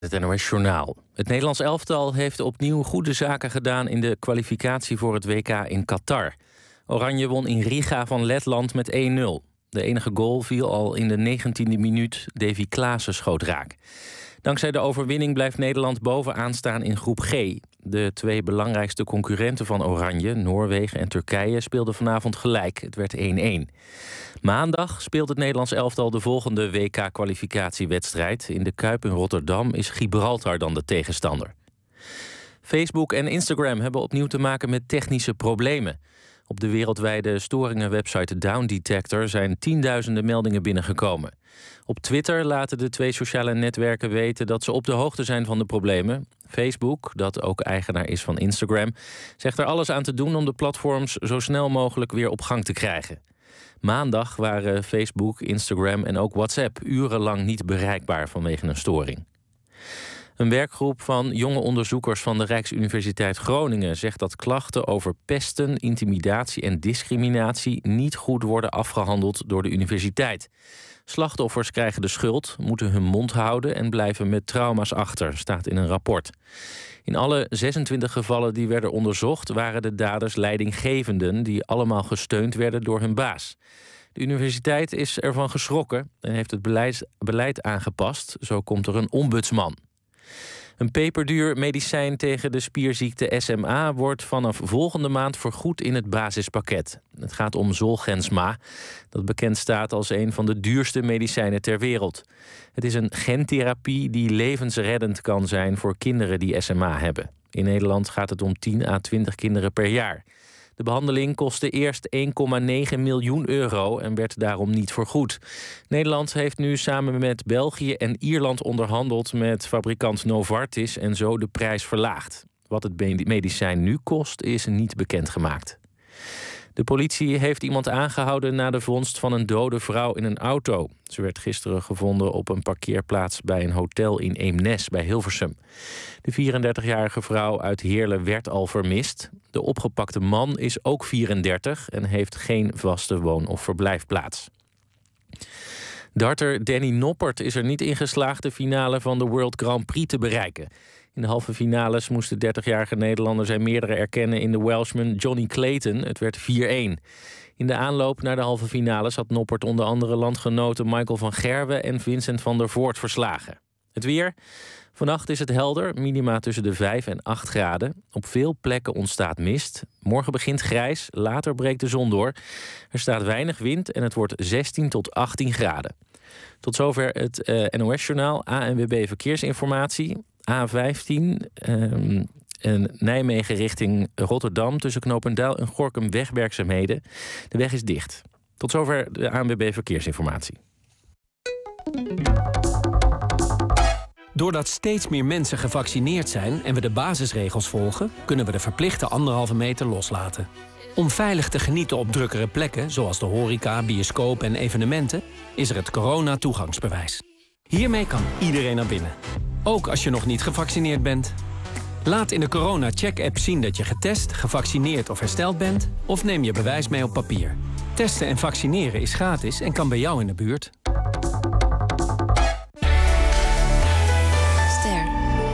Het NOS Journaal. Het Nederlands elftal heeft opnieuw goede zaken gedaan in de kwalificatie voor het WK in Qatar. Oranje won in Riga van Letland met 1-0. De enige goal viel al in de 19e minuut. Davy Klaassen schoot raak. Dankzij de overwinning blijft Nederland bovenaan staan in groep G. De twee belangrijkste concurrenten van Oranje, Noorwegen en Turkije, speelden vanavond gelijk. Het werd 1-1. Maandag speelt het Nederlands elftal de volgende WK-kwalificatiewedstrijd. In de Kuip in Rotterdam is Gibraltar dan de tegenstander. Facebook en Instagram hebben opnieuw te maken met technische problemen. Op de wereldwijde storingenwebsite Down Detector zijn tienduizenden meldingen binnengekomen. Op Twitter laten de twee sociale netwerken weten dat ze op de hoogte zijn van de problemen. Facebook, dat ook eigenaar is van Instagram, zegt er alles aan te doen om de platforms zo snel mogelijk weer op gang te krijgen. Maandag waren Facebook, Instagram en ook WhatsApp urenlang niet bereikbaar vanwege een storing. Een werkgroep van jonge onderzoekers van de Rijksuniversiteit Groningen zegt dat klachten over pesten, intimidatie en discriminatie niet goed worden afgehandeld door de universiteit. Slachtoffers krijgen de schuld, moeten hun mond houden en blijven met trauma's achter, staat in een rapport. In alle 26 gevallen die werden onderzocht waren de daders leidinggevenden die allemaal gesteund werden door hun baas. De universiteit is ervan geschrokken en heeft het beleid aangepast. Zo komt er een ombudsman. Een peperduur medicijn tegen de spierziekte SMA wordt vanaf volgende maand vergoed in het basispakket. Het gaat om Zolgensma, dat bekend staat als een van de duurste medicijnen ter wereld. Het is een gentherapie die levensreddend kan zijn voor kinderen die SMA hebben. In Nederland gaat het om 10 à 20 kinderen per jaar. De behandeling kostte eerst 1,9 miljoen euro en werd daarom niet vergoed. Nederland heeft nu samen met België en Ierland onderhandeld met fabrikant Novartis en zo de prijs verlaagd. Wat het medicijn nu kost, is niet bekendgemaakt. De politie heeft iemand aangehouden na de vondst van een dode vrouw in een auto. Ze werd gisteren gevonden op een parkeerplaats bij een hotel in Eemnes bij Hilversum. De 34-jarige vrouw uit Heerlen werd al vermist. De opgepakte man is ook 34 en heeft geen vaste woon- of verblijfplaats. Darter Danny Noppert is er niet in geslaagd de finale van de World Grand Prix te bereiken. In de halve finales moest de 30-jarige Nederlander zijn meerdere erkennen in de Welshman Johnny Clayton. Het werd 4-1. In de aanloop naar de halve finales had Noppert onder andere landgenoten Michael van Gerwen en Vincent van der Voort verslagen. Het weer. Vannacht is het helder, minima tussen de 5 en 8 graden. Op veel plekken ontstaat mist. Morgen begint grijs, later breekt de zon door. Er staat weinig wind en het wordt 16 tot 18 graden. Tot zover het NOS-journaal. ANWB Verkeersinformatie. A15 en Nijmegen richting Rotterdam tussen Knopendijl en Gorinchem wegwerkzaamheden. De weg is dicht. Tot zover de ANWB Verkeersinformatie. Doordat steeds meer mensen gevaccineerd zijn en we de basisregels volgen, kunnen we de verplichte 1,5 meter loslaten. Om veilig te genieten op drukkere plekken, zoals de horeca, bioscoop en evenementen, is er het corona-toegangsbewijs. Hiermee kan iedereen naar binnen. Ook als je nog niet gevaccineerd bent. Laat in de corona-check-app zien dat je getest, gevaccineerd of hersteld bent, of neem je bewijs mee op papier. Testen en vaccineren is gratis en kan bij jou in de buurt. Ster.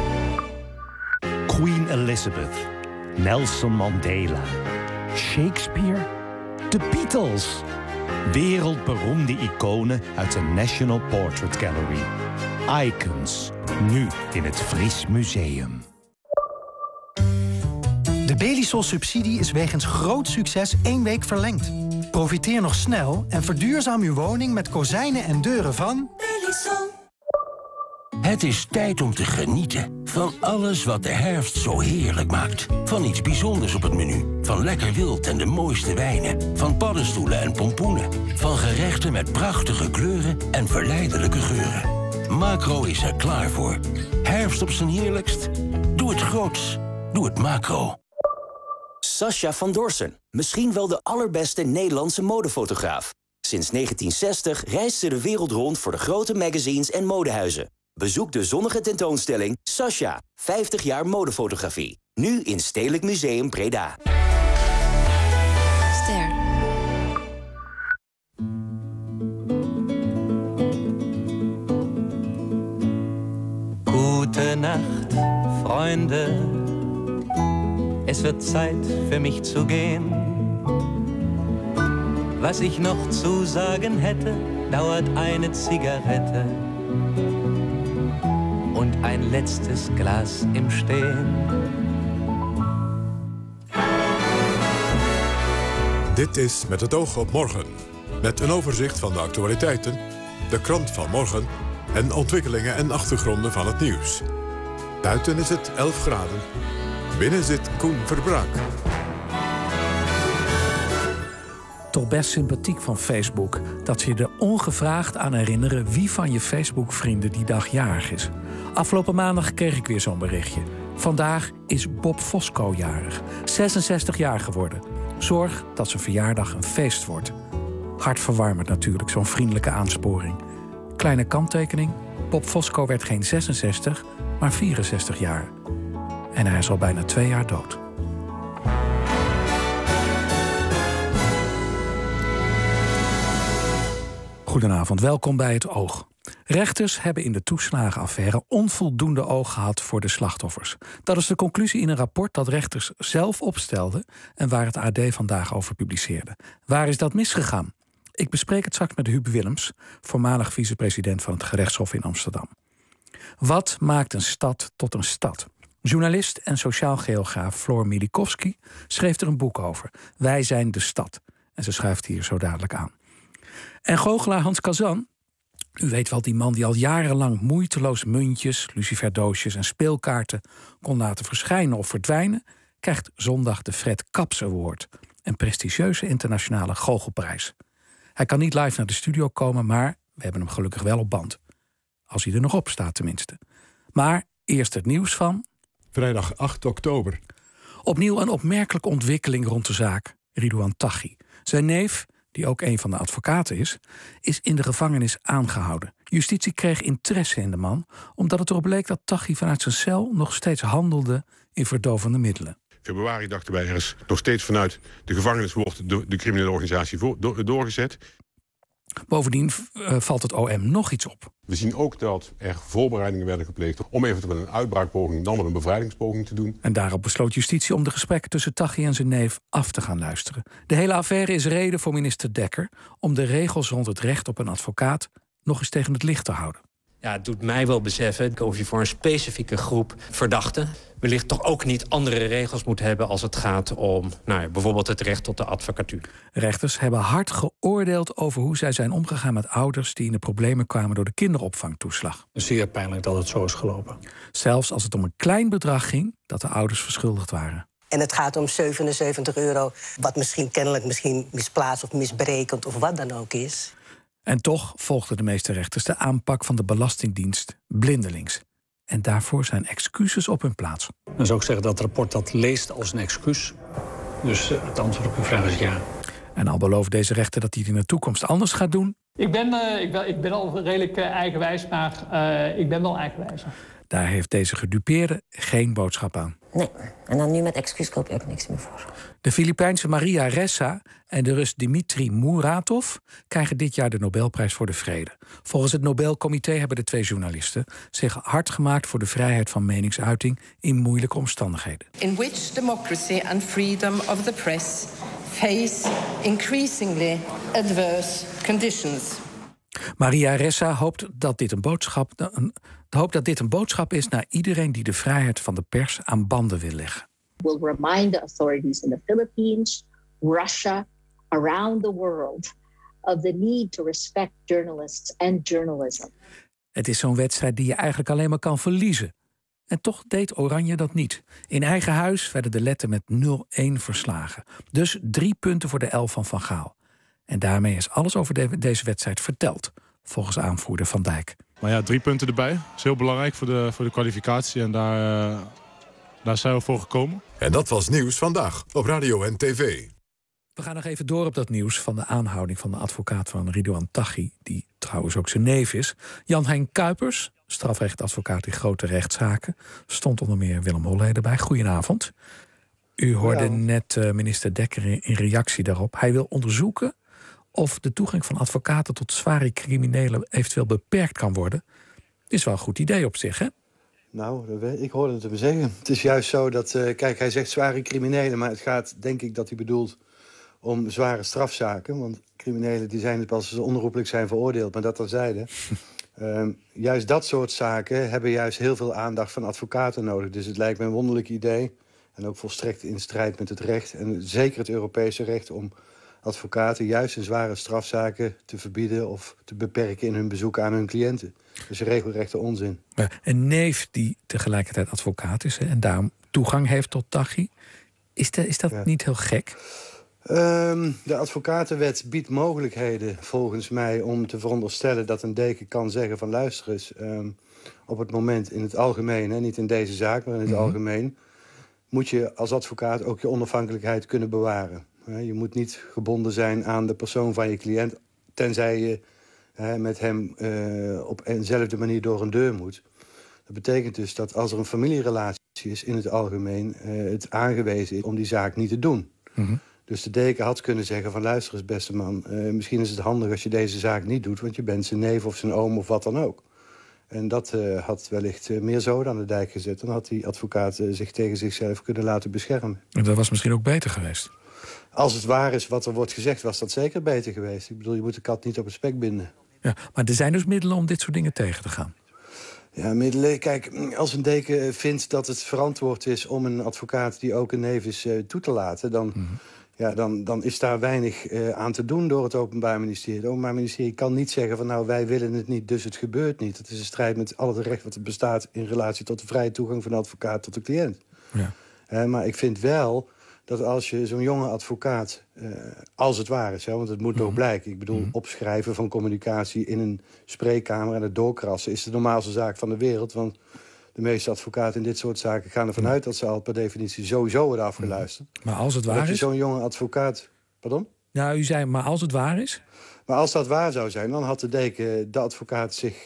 Queen Elizabeth, Nelson Mandela, Shakespeare, de Beatles. Wereldberoemde iconen uit de National Portrait Gallery. Icons, nu in het Fries Museum. De Belisol-subsidie is wegens groot succes 1 week verlengd. Profiteer nog snel en verduurzaam uw woning met kozijnen en deuren van Belisol. Het is tijd om te genieten van alles wat de herfst zo heerlijk maakt. Van iets bijzonders op het menu. Van lekker wild en de mooiste wijnen. Van paddenstoelen en pompoenen. Van gerechten met prachtige kleuren en verleidelijke geuren. Macro is er klaar voor. Herfst op zijn heerlijkst? Doe het groots. Doe het Macro. Sascha van Dorsen. Misschien wel de allerbeste Nederlandse modefotograaf. Sinds 1960 reist ze de wereld rond voor de grote magazines en modehuizen. Bezoek de zonnige tentoonstelling Sascha, 50 jaar modefotografie. Nu in Stedelijk Museum Breda. Ster. Gute Gute Nacht, Freunde. Es wird Zeit für mich zu gehen. Was ich noch zu sagen hätte, dauert eine Zigarette und ein letztes Glas im Stehen. Dit is Met het oog op morgen. Met een overzicht van de actualiteiten, de krant van morgen en ontwikkelingen en achtergronden van het nieuws. Buiten is het 11 graden. Binnen zit Koen Verbraak. Toch best sympathiek van Facebook dat ze je er ongevraagd aan herinneren wie van je Facebook-vrienden die dag jarig is. Afgelopen maandag kreeg ik weer zo'n berichtje. Vandaag is Bob Fosco jarig, 66 jaar geworden. Zorg dat zijn verjaardag een feest wordt. Hartverwarmend natuurlijk, zo'n vriendelijke aansporing. Kleine kanttekening, Bob Fosco werd geen 66, maar 64 jaar. En hij is al bijna 2 jaar dood. Goedenavond, welkom bij Het Oog. Rechters hebben in de toeslagenaffaire onvoldoende oog gehad voor de slachtoffers. Dat is de conclusie in een rapport dat rechters zelf opstelden en waar het AD vandaag over publiceerde. Waar is dat misgegaan? Ik bespreek het straks met Huub Willems, voormalig vicepresident van het gerechtshof in Amsterdam. Wat maakt een stad tot een stad? Journalist en sociaal geograaf Floor Milikowski schreef er een boek over. Wij zijn de stad. En ze schuift hier zo dadelijk aan. En goochelaar Hans Kazan, u weet wel, die man die al jarenlang moeiteloos muntjes, luciferdoosjes en speelkaarten kon laten verschijnen of verdwijnen, krijgt zondag de Fred Kaps Award, een prestigieuze internationale goochelprijs. Hij kan niet live naar de studio komen, maar we hebben hem gelukkig wel op band. Als hij er nog op staat tenminste. Maar eerst het nieuws van Vrijdag 8 oktober. Opnieuw een opmerkelijke ontwikkeling rond de zaak Ridouan Taghi. Zijn neef, die ook een van de advocaten is in de gevangenis aangehouden. Justitie kreeg interesse in de man, omdat het erop leek dat Taghi vanuit zijn cel nog steeds handelde in verdovende middelen. Februari dachten wij, er is nog steeds vanuit de gevangenis wordt de criminele organisatie doorgezet. Bovendien valt het OM nog iets op. We zien ook dat er voorbereidingen werden gepleegd om eventueel een uitbraakpoging, dan wel een bevrijdingspoging te doen. En daarop besloot justitie om de gesprekken tussen Taghi en zijn neef af te gaan luisteren. De hele affaire is reden voor minister Dekker om de regels rond het recht op een advocaat nog eens tegen het licht te houden. Ja, het doet mij wel beseffen of je voor een specifieke groep verdachten wellicht toch ook niet andere regels moet hebben als het gaat om bijvoorbeeld het recht tot de advocatuur. Rechters hebben hard geoordeeld over hoe zij zijn omgegaan met ouders die in de problemen kwamen door de kinderopvangtoeslag. Zeer pijnlijk dat het zo is gelopen. Zelfs als het om een klein bedrag ging dat de ouders verschuldigd waren. En het gaat om €77, wat misschien misplaatst of misberekend of wat dan ook is. En toch volgden de meeste rechters de aanpak van de Belastingdienst blindelings. En daarvoor zijn excuses op hun plaats. Dan zou ik zeggen dat het rapport dat leest als een excuus. Dus het antwoord op uw vraag is ja. En al belooft deze rechter dat hij het in de toekomst anders gaat doen. Ik ben al redelijk eigenwijs, maar ik ben wel eigenwijs. Daar heeft deze gedupeerde geen boodschap aan. Nee, en dan nu met excuus koop je ook niks meer voor. De Filipijnse Maria Ressa en de Rus Dimitri Muratov krijgen dit jaar de Nobelprijs voor de Vrede. Volgens het Nobelcomité hebben de 2 journalisten zich hard gemaakt voor de vrijheid van meningsuiting in moeilijke omstandigheden. In which democracy and freedom of the press face increasingly adverse conditions. Maria Ressa hoopt dat dit een boodschap is naar iedereen die de vrijheid van de pers aan banden wil leggen. Will remind the authorities in the Philippines, Russia, around the world of the need to respect journalists and journalism. Het is zo'n wedstrijd die je eigenlijk alleen maar kan verliezen. En toch deed Oranje dat niet. In eigen huis werden de Letten met 0-1 verslagen. Dus 3 punten voor de 11 van Van Gaal. En daarmee is alles over deze wedstrijd verteld, volgens aanvoerder Van Dijk. Maar ja, 3 punten erbij. Dat is heel belangrijk voor de kwalificatie en daar zijn we voor gekomen. En dat was Nieuws Vandaag op Radio en TV. We gaan nog even door op dat nieuws van de aanhouding van de advocaat van Ridouan Taghi, die trouwens ook zijn neef is. Jan-Hein Kuipers, strafrechtadvocaat in grote rechtszaken, stond onder meer Willem Holleder bij. Goedenavond. U hoorde net minister Dekker in reactie daarop. Hij wil onderzoeken of de toegang van advocaten tot zware criminelen eventueel beperkt kan worden. Is wel een goed idee op zich, hè? Nou, ik hoorde het hem zeggen. Het is juist zo dat, kijk, hij zegt zware criminelen, maar het gaat, denk ik, dat hij bedoelt om zware strafzaken. Want criminelen die zijn het als ze onherroepelijk zijn veroordeeld, maar dat terzijde. Juist dat soort zaken hebben juist heel veel aandacht van advocaten nodig. Dus het lijkt me een wonderlijk idee en ook volstrekt in strijd met het recht. En zeker het Europese recht om advocaten juist in zware strafzaken te verbieden of te beperken in hun bezoek aan hun cliënten. Dus regelrechte onzin. Ja, een neef die tegelijkertijd advocaat is en daarom toegang heeft tot Taghi. Is dat niet heel gek? De advocatenwet biedt mogelijkheden volgens mij om te veronderstellen dat een deken kan zeggen van luister eens, op het moment in het algemeen, hè, niet in deze zaak, maar in het algemeen, moet je als advocaat ook je onafhankelijkheid kunnen bewaren. Je moet niet gebonden zijn aan de persoon van je cliënt, tenzij je met hem op eenzelfde manier door een deur moet. Dat betekent dus dat als er een familierelatie is in het algemeen, het aangewezen is om die zaak niet te doen. Mm-hmm. Dus de deken had kunnen zeggen van luister eens beste man, misschien is het handig als je deze zaak niet doet, want je bent zijn neef of zijn oom of wat dan ook. En dat had wellicht meer zoden aan de dijk gezet. Dan had die advocaat zich tegen zichzelf kunnen laten beschermen. En dat was misschien ook beter geweest. Als het waar is wat er wordt gezegd, was dat zeker beter geweest. Ik bedoel, je moet de kat niet op het spek binden. Ja, maar er zijn dus middelen om dit soort dingen tegen te gaan. Ja, middelen. Kijk, als een deken vindt dat het verantwoord is om een advocaat die ook een neef is toe te laten, dan is daar weinig aan te doen door het Openbaar Ministerie. Het Openbaar Ministerie kan niet zeggen van nou, wij willen het niet, dus het gebeurt niet. Het is een strijd met al het recht wat er bestaat in relatie tot de vrije toegang van de advocaat tot de cliënt. Ja. Maar ik vind wel dat als je zo'n jonge advocaat, als het waar is, want het moet nog blijken. Ik bedoel, opschrijven van communicatie in een spreekkamer en het doorkrassen is de normaalste zaak van de wereld. Want de meeste advocaten in dit soort zaken gaan ervan uit dat ze al per definitie sowieso worden afgeluisterd. Maar als het waar is? Zo'n jonge advocaat. Pardon? Nou, u zei, maar als het waar is? Maar als dat waar zou zijn, dan had de deken, de advocaat zich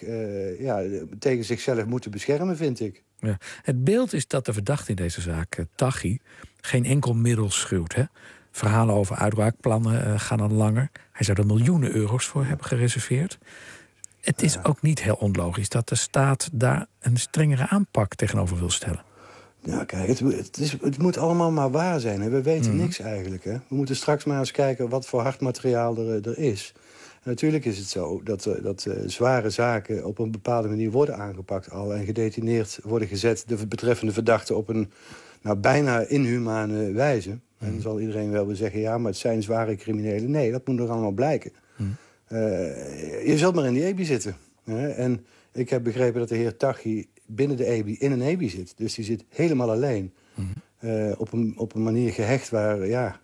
tegen zichzelf moeten beschermen, vind ik. Ja. Het beeld is dat de verdachte in deze zaak, Taghi, geen enkel middel schuwt. Hè? Verhalen over uitbraakplannen gaan al langer. Hij zou er miljoenen euro's voor hebben gereserveerd. Het is ook niet heel onlogisch dat de staat daar een strengere aanpak tegenover wil stellen. Ja, kijk, het moet allemaal maar waar zijn. Hè? We weten niks eigenlijk. Hè? We moeten straks maar eens kijken wat voor hard materiaal er is. En natuurlijk is het zo dat zware zaken op een bepaalde manier worden aangepakt al en gedetineerd worden gezet, de betreffende verdachten, op een bijna inhumane wijze. En dan zal iedereen wel weer zeggen, ja, maar het zijn zware criminelen. Nee, dat moet nog allemaal blijken. Je zult maar in die EBI zitten. Hè? En ik heb begrepen dat de heer Taghi binnen de EBI in een EBI zit. Dus die zit helemaal alleen. Op een manier gehecht waar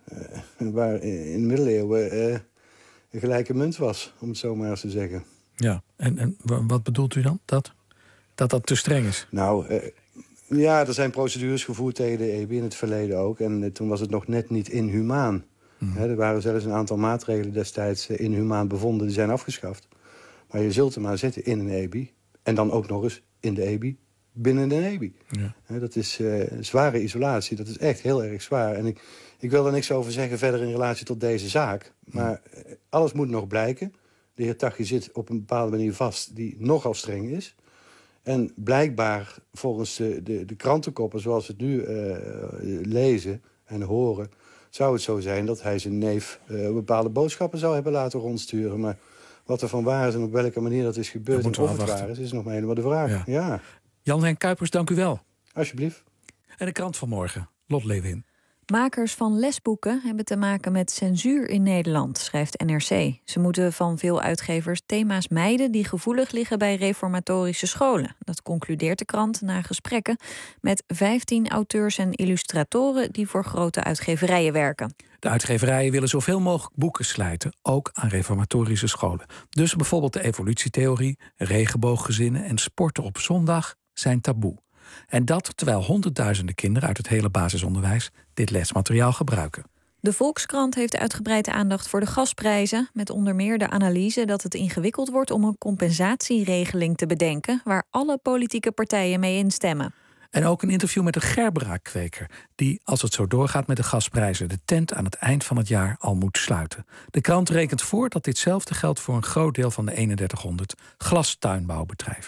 in de middeleeuwen een gelijke munt was, om het zo maar eens te zeggen. Ja, en wat bedoelt u dan? Dat te streng is? Nou, er zijn procedures gevoerd tegen de EBI in het verleden ook. En toen was het nog net niet inhumaan. Er waren zelfs een aantal maatregelen destijds inhumaan bevonden, die zijn afgeschaft. Maar je zult er maar zitten in een EBI. En dan ook nog eens in de EBI, binnen een EBI. Ja. Dat is zware isolatie, dat is echt heel erg zwaar. En ik wil er niks over zeggen verder in relatie tot deze zaak. Maar alles moet nog blijken. De heer Taghi zit op een bepaalde manier vast die nogal streng is. En blijkbaar volgens de krantenkoppen zoals we het nu lezen en horen, zou het zo zijn dat hij zijn neef bepaalde boodschappen zou hebben laten rondsturen. Maar wat er van waar is en op welke manier dat is gebeurd en of het waar is nog maar helemaal de vraag. Ja. Jan-Henk Kuipers, dank u wel. Alsjeblieft. En de krant van morgen, Lot Lewin. Makers van lesboeken hebben te maken met censuur in Nederland, schrijft NRC. Ze moeten van veel uitgevers thema's mijden die gevoelig liggen bij reformatorische scholen. Dat concludeert de krant na gesprekken met 15 auteurs en illustratoren die voor grote uitgeverijen werken. De uitgeverijen willen zoveel mogelijk boeken slijten, ook aan reformatorische scholen. Dus bijvoorbeeld de evolutietheorie, regenbooggezinnen en sporten op zondag zijn taboe. En dat terwijl honderdduizenden kinderen uit het hele basisonderwijs dit lesmateriaal gebruiken. De Volkskrant heeft uitgebreid aandacht voor de gasprijzen, met onder meer de analyse dat het ingewikkeld wordt om een compensatieregeling te bedenken waar alle politieke partijen mee instemmen. En ook een interview met een gerberakweker die, als het zo doorgaat met de gasprijzen, de tent aan het eind van het jaar al moet sluiten. De krant rekent voor dat ditzelfde geldt voor een groot deel van de 3100 glastuinbouwbedrijven.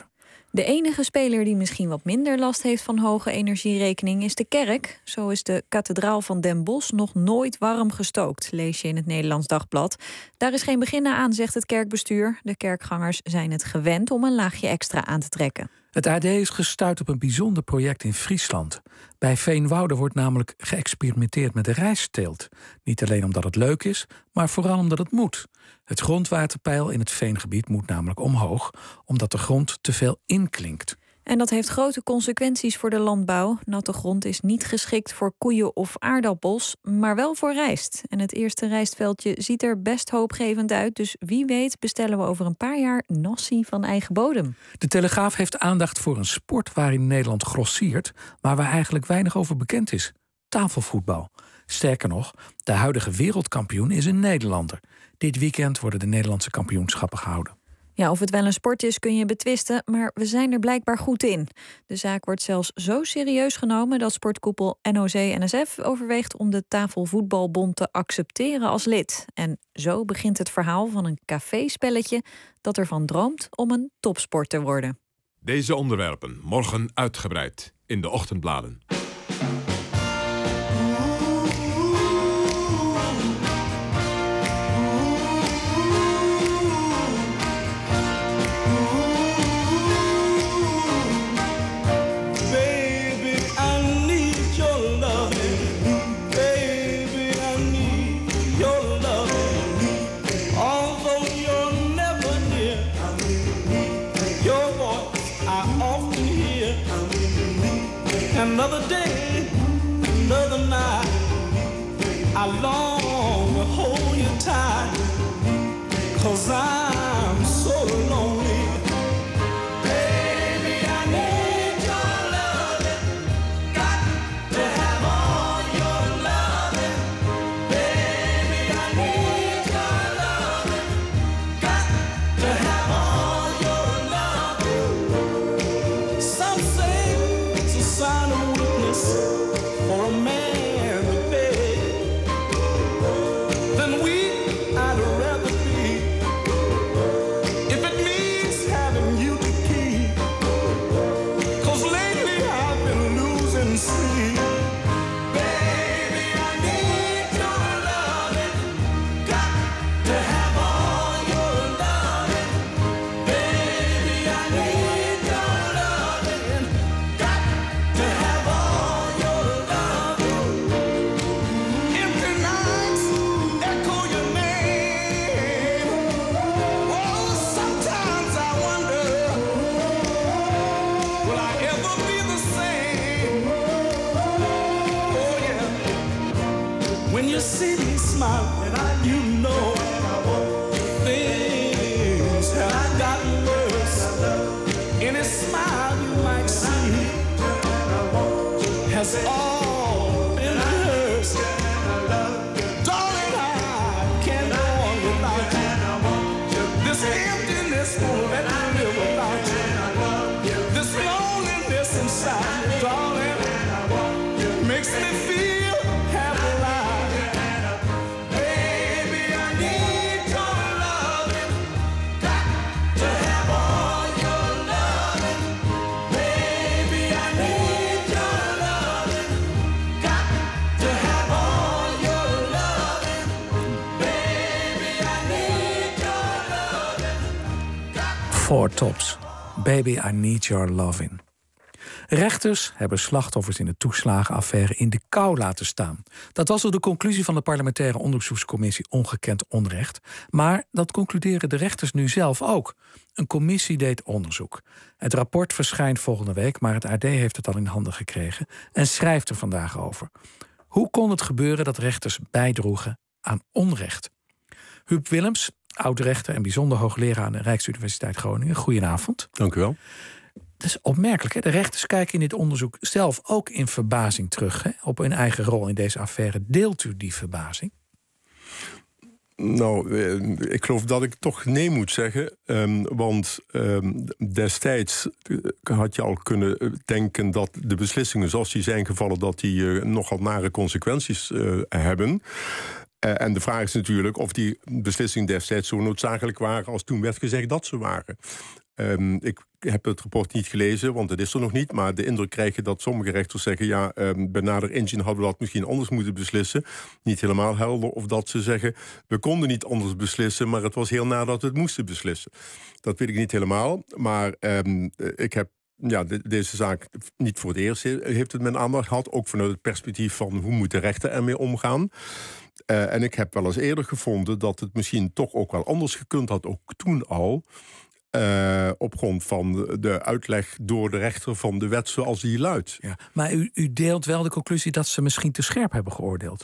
De enige speler die misschien wat minder last heeft van hoge energierekening is de kerk. Zo is de kathedraal van Den Bosch nog nooit warm gestookt, lees je in het Nederlands Dagblad. Daar is geen begin aan, zegt het kerkbestuur. De kerkgangers zijn het gewend om een laagje extra aan te trekken. Het AD is gestuurd op een bijzonder project in Friesland. Bij Veenwoude wordt namelijk geëxperimenteerd met de rijstteelt. Niet alleen omdat het leuk is, maar vooral omdat het moet. Het grondwaterpeil in het veengebied moet namelijk omhoog, omdat de grond te veel inklinkt. En dat heeft grote consequenties voor de landbouw. Natte grond is niet geschikt voor koeien of aardappels, maar wel voor rijst. En het eerste rijstveldje ziet er best hoopgevend uit. Dus wie weet bestellen we over een paar jaar nasi van eigen bodem. De Telegraaf heeft aandacht voor een sport waarin Nederland grossiert, maar waar eigenlijk weinig over bekend is. Tafelvoetbal. Sterker nog, de huidige wereldkampioen is een Nederlander. Dit weekend worden de Nederlandse kampioenschappen gehouden. Ja, of het wel een sport is kun je betwisten, maar we zijn er blijkbaar goed in. De zaak wordt zelfs zo serieus genomen dat sportkoepel NOC-NSF overweegt om de Tafelvoetbalbond te accepteren als lid. En zo begint het verhaal van een caféspelletje dat ervan droomt om een topsport te worden. Deze onderwerpen morgen uitgebreid in de ochtendbladen. Another day, another night, I long to hold you tight, 'cause I'm so lonely. Baby, I need your loving, got to have all your loving. Baby, I need your loving, got to have all your loving. Some say it's a sign of for a man to beg, then weak I'd rather be, if it means having you to keep, 'cause lately I've been losing sleep. Baby, I need your loving, got to have all your loving. Baby, I need your loving, got to have all your loving. Empty nights echo your name. Oh, sometimes I wonder, will I ever be the same? Oh yeah, when you see me smile, you know things have gotten worse. Any smile you might see has all been hers. Darling, I can't go on without you. This emptiness won't let me live without you. This loneliness inside me, darling, makes me feel half alive. Baby, I need your loving, got to have all your loving. Baby, I need your loving, got to have all your loving. Baby, I need your loving. Four Tops. Baby, I need your loving. Rechters hebben slachtoffers in de toeslagenaffaire in de kou laten staan. Dat was al de conclusie van de parlementaire onderzoekscommissie Ongekend Onrecht. Maar dat concluderen de rechters nu zelf ook. Een commissie deed onderzoek. Het rapport verschijnt volgende week, maar het AD heeft het al in handen gekregen en schrijft er vandaag over. Hoe kon het gebeuren dat rechters bijdroegen aan onrecht? Huub Willems, oud-rechter en bijzonder hoogleraar aan de Rijksuniversiteit Groningen. Goedenavond. Dank u wel. Dat is opmerkelijk, hè? De rechters kijken in dit onderzoek zelf ook in verbazing terug, hè? Op hun eigen rol in deze affaire. Deelt u die verbazing? Nou, ik geloof dat ik toch nee moet zeggen. Want destijds had je al kunnen denken dat de beslissingen zoals die zijn gevallen, dat die nogal nare consequenties hebben. En de vraag is natuurlijk of die beslissingen destijds zo noodzakelijk waren als toen werd gezegd dat ze waren. Ik heb het rapport niet gelezen, want het is er nog niet. Maar de indruk krijg je dat sommige rechters zeggen... bij nader inzien hadden we dat misschien anders moeten beslissen. Niet helemaal helder. Of dat ze zeggen, we konden niet anders beslissen... maar het was heel nadat we het moesten beslissen. Dat weet ik niet helemaal. Maar ik heb deze zaak niet voor het eerst heeft het mijn aandacht gehad. Ook vanuit het perspectief van hoe moet de rechter ermee omgaan. En ik heb wel eens eerder gevonden dat het misschien toch ook wel anders gekund had. Ook toen al. Op grond van de uitleg door de rechter van de wet zoals die luidt. Ja, maar u deelt wel de conclusie dat ze misschien te scherp hebben geoordeeld?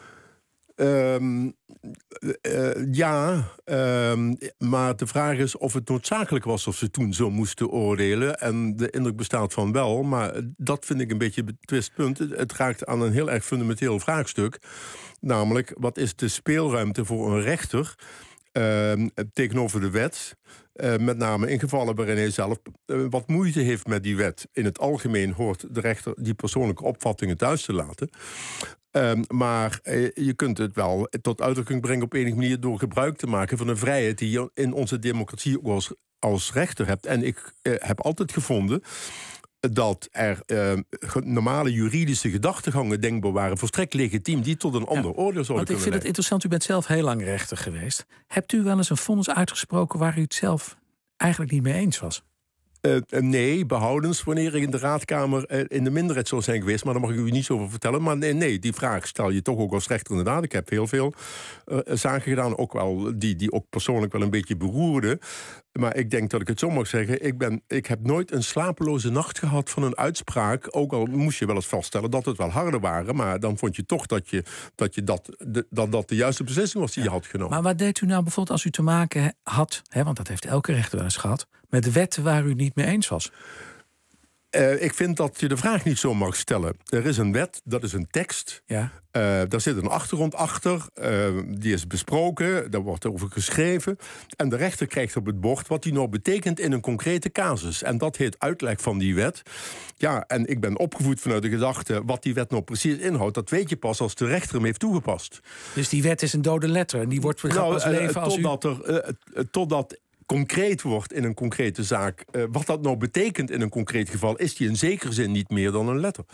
Maar de vraag is of het noodzakelijk was of ze toen zo moesten oordelen. En de indruk bestaat van wel, maar dat vind ik een beetje een betwist punt. Het raakt aan een heel erg fundamenteel vraagstuk. Namelijk, wat is de speelruimte voor een rechter tegenover de wet? Met name in gevallen waarin hij zelf wat moeite heeft met die wet. In het algemeen hoort de rechter die persoonlijke opvattingen thuis te laten. Maar je kunt het wel tot uitdrukking brengen op enige manier... door gebruik te maken van een vrijheid die je in onze democratie ook als rechter hebt. En ik heb altijd gevonden dat er normale juridische gedachtegangen denkbaar waren... volstrekt legitiem, die tot een ander oordeel zouden kunnen leiden. Want ik vind het interessant, u bent zelf heel lang rechter geweest. Hebt u wel eens een vonnis uitgesproken waar u het zelf eigenlijk niet mee eens was? Nee, behoudens wanneer ik in de raadkamer in de minderheid zou zijn geweest. Maar daar mag ik u niet zo over vertellen. Maar nee, die vraag stel je toch ook als rechter inderdaad. Ik heb heel veel zaken gedaan, ook wel die ook persoonlijk wel een beetje beroerden. Maar ik denk dat ik het zo mag zeggen. Ik heb nooit een slapeloze nacht gehad van een uitspraak. Ook al moest je wel eens vaststellen dat het wel harder waren. Maar dan vond je toch dat de juiste beslissing was die je had genomen. Maar wat deed u nou bijvoorbeeld als u te maken had... want dat heeft elke rechter wel eens gehad... met wetten waar u niet mee eens was? Ik vind dat je de vraag niet zo mag stellen. Er is een wet, dat is een tekst. Ja. Daar zit een achtergrond achter. Die is besproken, daar wordt over geschreven. En de rechter krijgt op het bord wat die nou betekent in een concrete casus. En dat heet uitleg van die wet. Ja, en ik ben opgevoed vanuit de gedachte... wat die wet nou precies inhoudt, dat weet je pas als de rechter hem heeft toegepast. Dus die wet is een dode letter en die wordt pas leven als totdat concreet wordt in een concrete zaak. Wat dat nou betekent in een concreet geval... is die in zekere zin niet meer dan een letter.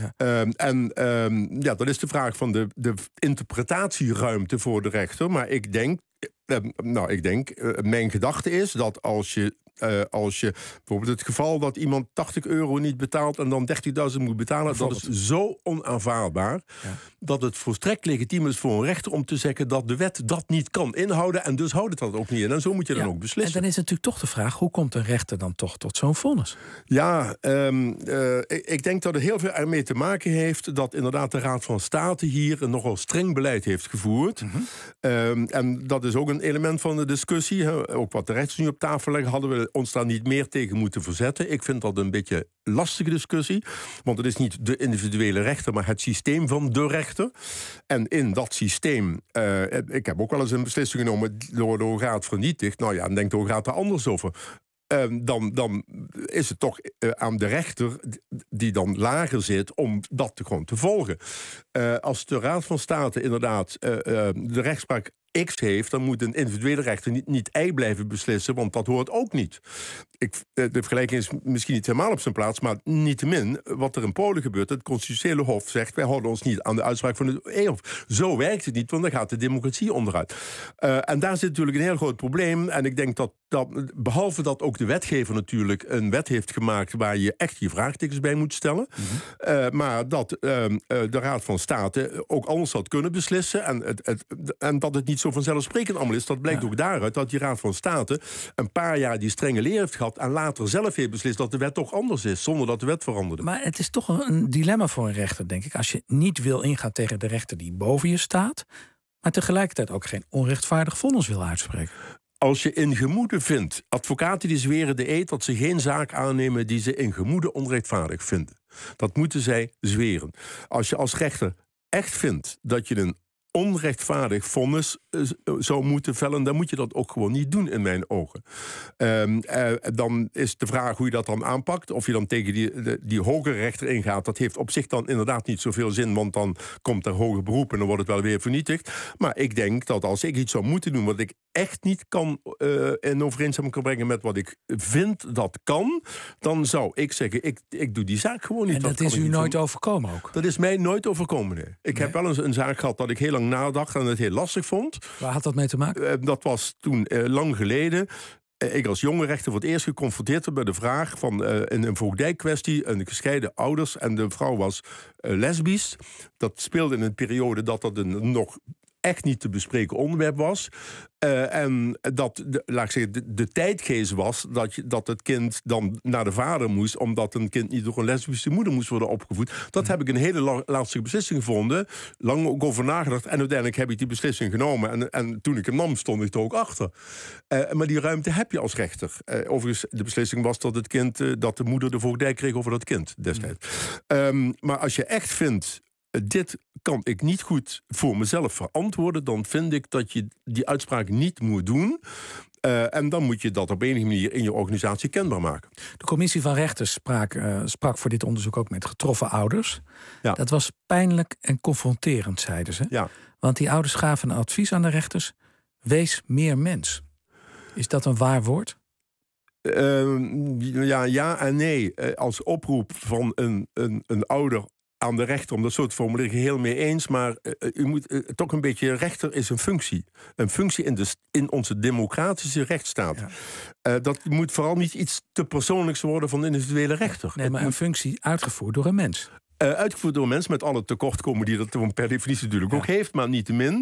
Ja. Dat is de vraag van de interpretatieruimte voor de rechter. Maar ik denk... mijn gedachte is dat als je bijvoorbeeld het geval dat iemand €80 niet betaalt en dan 30.000 moet betalen, dat is zo onaanvaardbaar dat het volstrekt legitiem is voor een rechter om te zeggen dat de wet dat niet kan inhouden en dus houdt het dat ook niet in. En zo moet je dan ook beslissen. En dan is natuurlijk toch de vraag, hoe komt een rechter dan toch tot zo'n vonnis? Ja, ik denk dat het heel veel ermee te maken heeft dat inderdaad de Raad van State hier een nogal streng beleid heeft gevoerd. En dat is ook een element van de discussie. Ook wat de rechters nu op tafel leggen, hadden we ons daar niet meer tegen moeten verzetten. Ik vind dat een beetje lastige discussie. Want het is niet de individuele rechter, maar het systeem van de rechter. En in dat systeem... ik heb ook wel eens een beslissing genomen door de Hoge Raad vernietigd. Nou ja, dan denkt de Hoge Raad er anders over. Dan is het toch aan de rechter die dan lager zit om dat gewoon te volgen. Als de Raad van State inderdaad de rechtspraak X heeft, dan moet een individuele rechter niet Y blijven beslissen, want dat hoort ook niet. De vergelijking is misschien niet helemaal op zijn plaats, maar niettemin, wat er in Polen gebeurt, het constitutionele hof zegt, wij houden ons niet aan de uitspraak van het EU-hof. Zo werkt het niet, want dan gaat de democratie onderuit. En daar zit natuurlijk een heel groot probleem. En ik denk dat behalve dat ook de wetgever natuurlijk een wet heeft gemaakt waar je echt je vraagtekens bij moet stellen, maar dat de Raad van State ook anders had kunnen beslissen en dat het niet zo vanzelfsprekend allemaal is. Dat blijkt ook daaruit dat die Raad van State een paar jaar die strenge leer heeft gehad en later zelf heeft beslist dat de wet toch anders is, zonder dat de wet veranderde. Maar het is toch een dilemma voor een rechter, denk ik. Als je niet wil ingaan tegen de rechter die boven je staat, maar tegelijkertijd ook geen onrechtvaardig vonnis wil uitspreken. Als je in gemoede vindt, advocaten die zweren de eed dat ze geen zaak aannemen die ze in gemoede onrechtvaardig vinden. Dat moeten zij zweren. Als je als rechter echt vindt dat je een onrechtvaardig vonnis zou moeten vellen, dan moet je dat ook gewoon niet doen in mijn ogen. Dan is de vraag hoe je dat dan aanpakt. Of je dan tegen die hogere rechter ingaat, dat heeft op zich dan inderdaad niet zoveel zin, want dan komt er hoger beroep en dan wordt het wel weer vernietigd. Maar ik denk dat als ik iets zou moeten doen wat ik echt niet kan in overeenstemming kan brengen met wat ik vind dat kan, dan zou ik zeggen, ik doe die zaak gewoon niet. En dat is u nooit overkomen ook? Dat is mij nooit overkomen, nee. Ik heb wel eens een zaak gehad dat ik heel lang nadacht en het heel lastig vond. Waar had dat mee te maken? Dat was toen lang geleden. Ik als jonge rechter voor het eerst geconfronteerd werd met de vraag van in een voogdijkwestie, een gescheiden ouders en de vrouw was lesbisch. Dat speelde in een periode dat een nog echt niet te bespreken onderwerp was. En dat, laat ik zeggen, de tijdgeest was dat het kind dan naar de vader moest, omdat een kind niet door een lesbische moeder moest worden opgevoed. Dat heb ik een hele lastige beslissing gevonden. Lang ook over nagedacht. En uiteindelijk heb ik die beslissing genomen. En toen ik hem nam, stond ik er ook achter. Maar die ruimte heb je als rechter. Overigens, de beslissing was dat het kind, dat de moeder de voogdij kreeg over dat kind destijds. Maar als je echt vindt, dit kan ik niet goed voor mezelf verantwoorden, dan vind ik dat je die uitspraak niet moet doen. En dan moet je dat op enige manier in je organisatie kenbaar maken. De commissie van rechters sprak voor dit onderzoek ook met getroffen ouders. Ja. Dat was pijnlijk en confronterend, zeiden ze. Ja. Want die ouders gaven een advies aan de rechters: wees meer mens. Is dat een waar woord? Ja en nee. Als oproep van een ouder aan de rechter om dat soort formuleringen heel mee eens, maar u moet toch een beetje, rechter is een functie. Een functie in onze democratische rechtsstaat. Ja. Dat moet vooral niet iets te persoonlijks worden van de individuele rechter. Nee, maar een functie uitgevoerd door een mens. Uitgevoerd door een mens met alle tekortkomen die dat per definitie natuurlijk ook heeft, maar niettemin.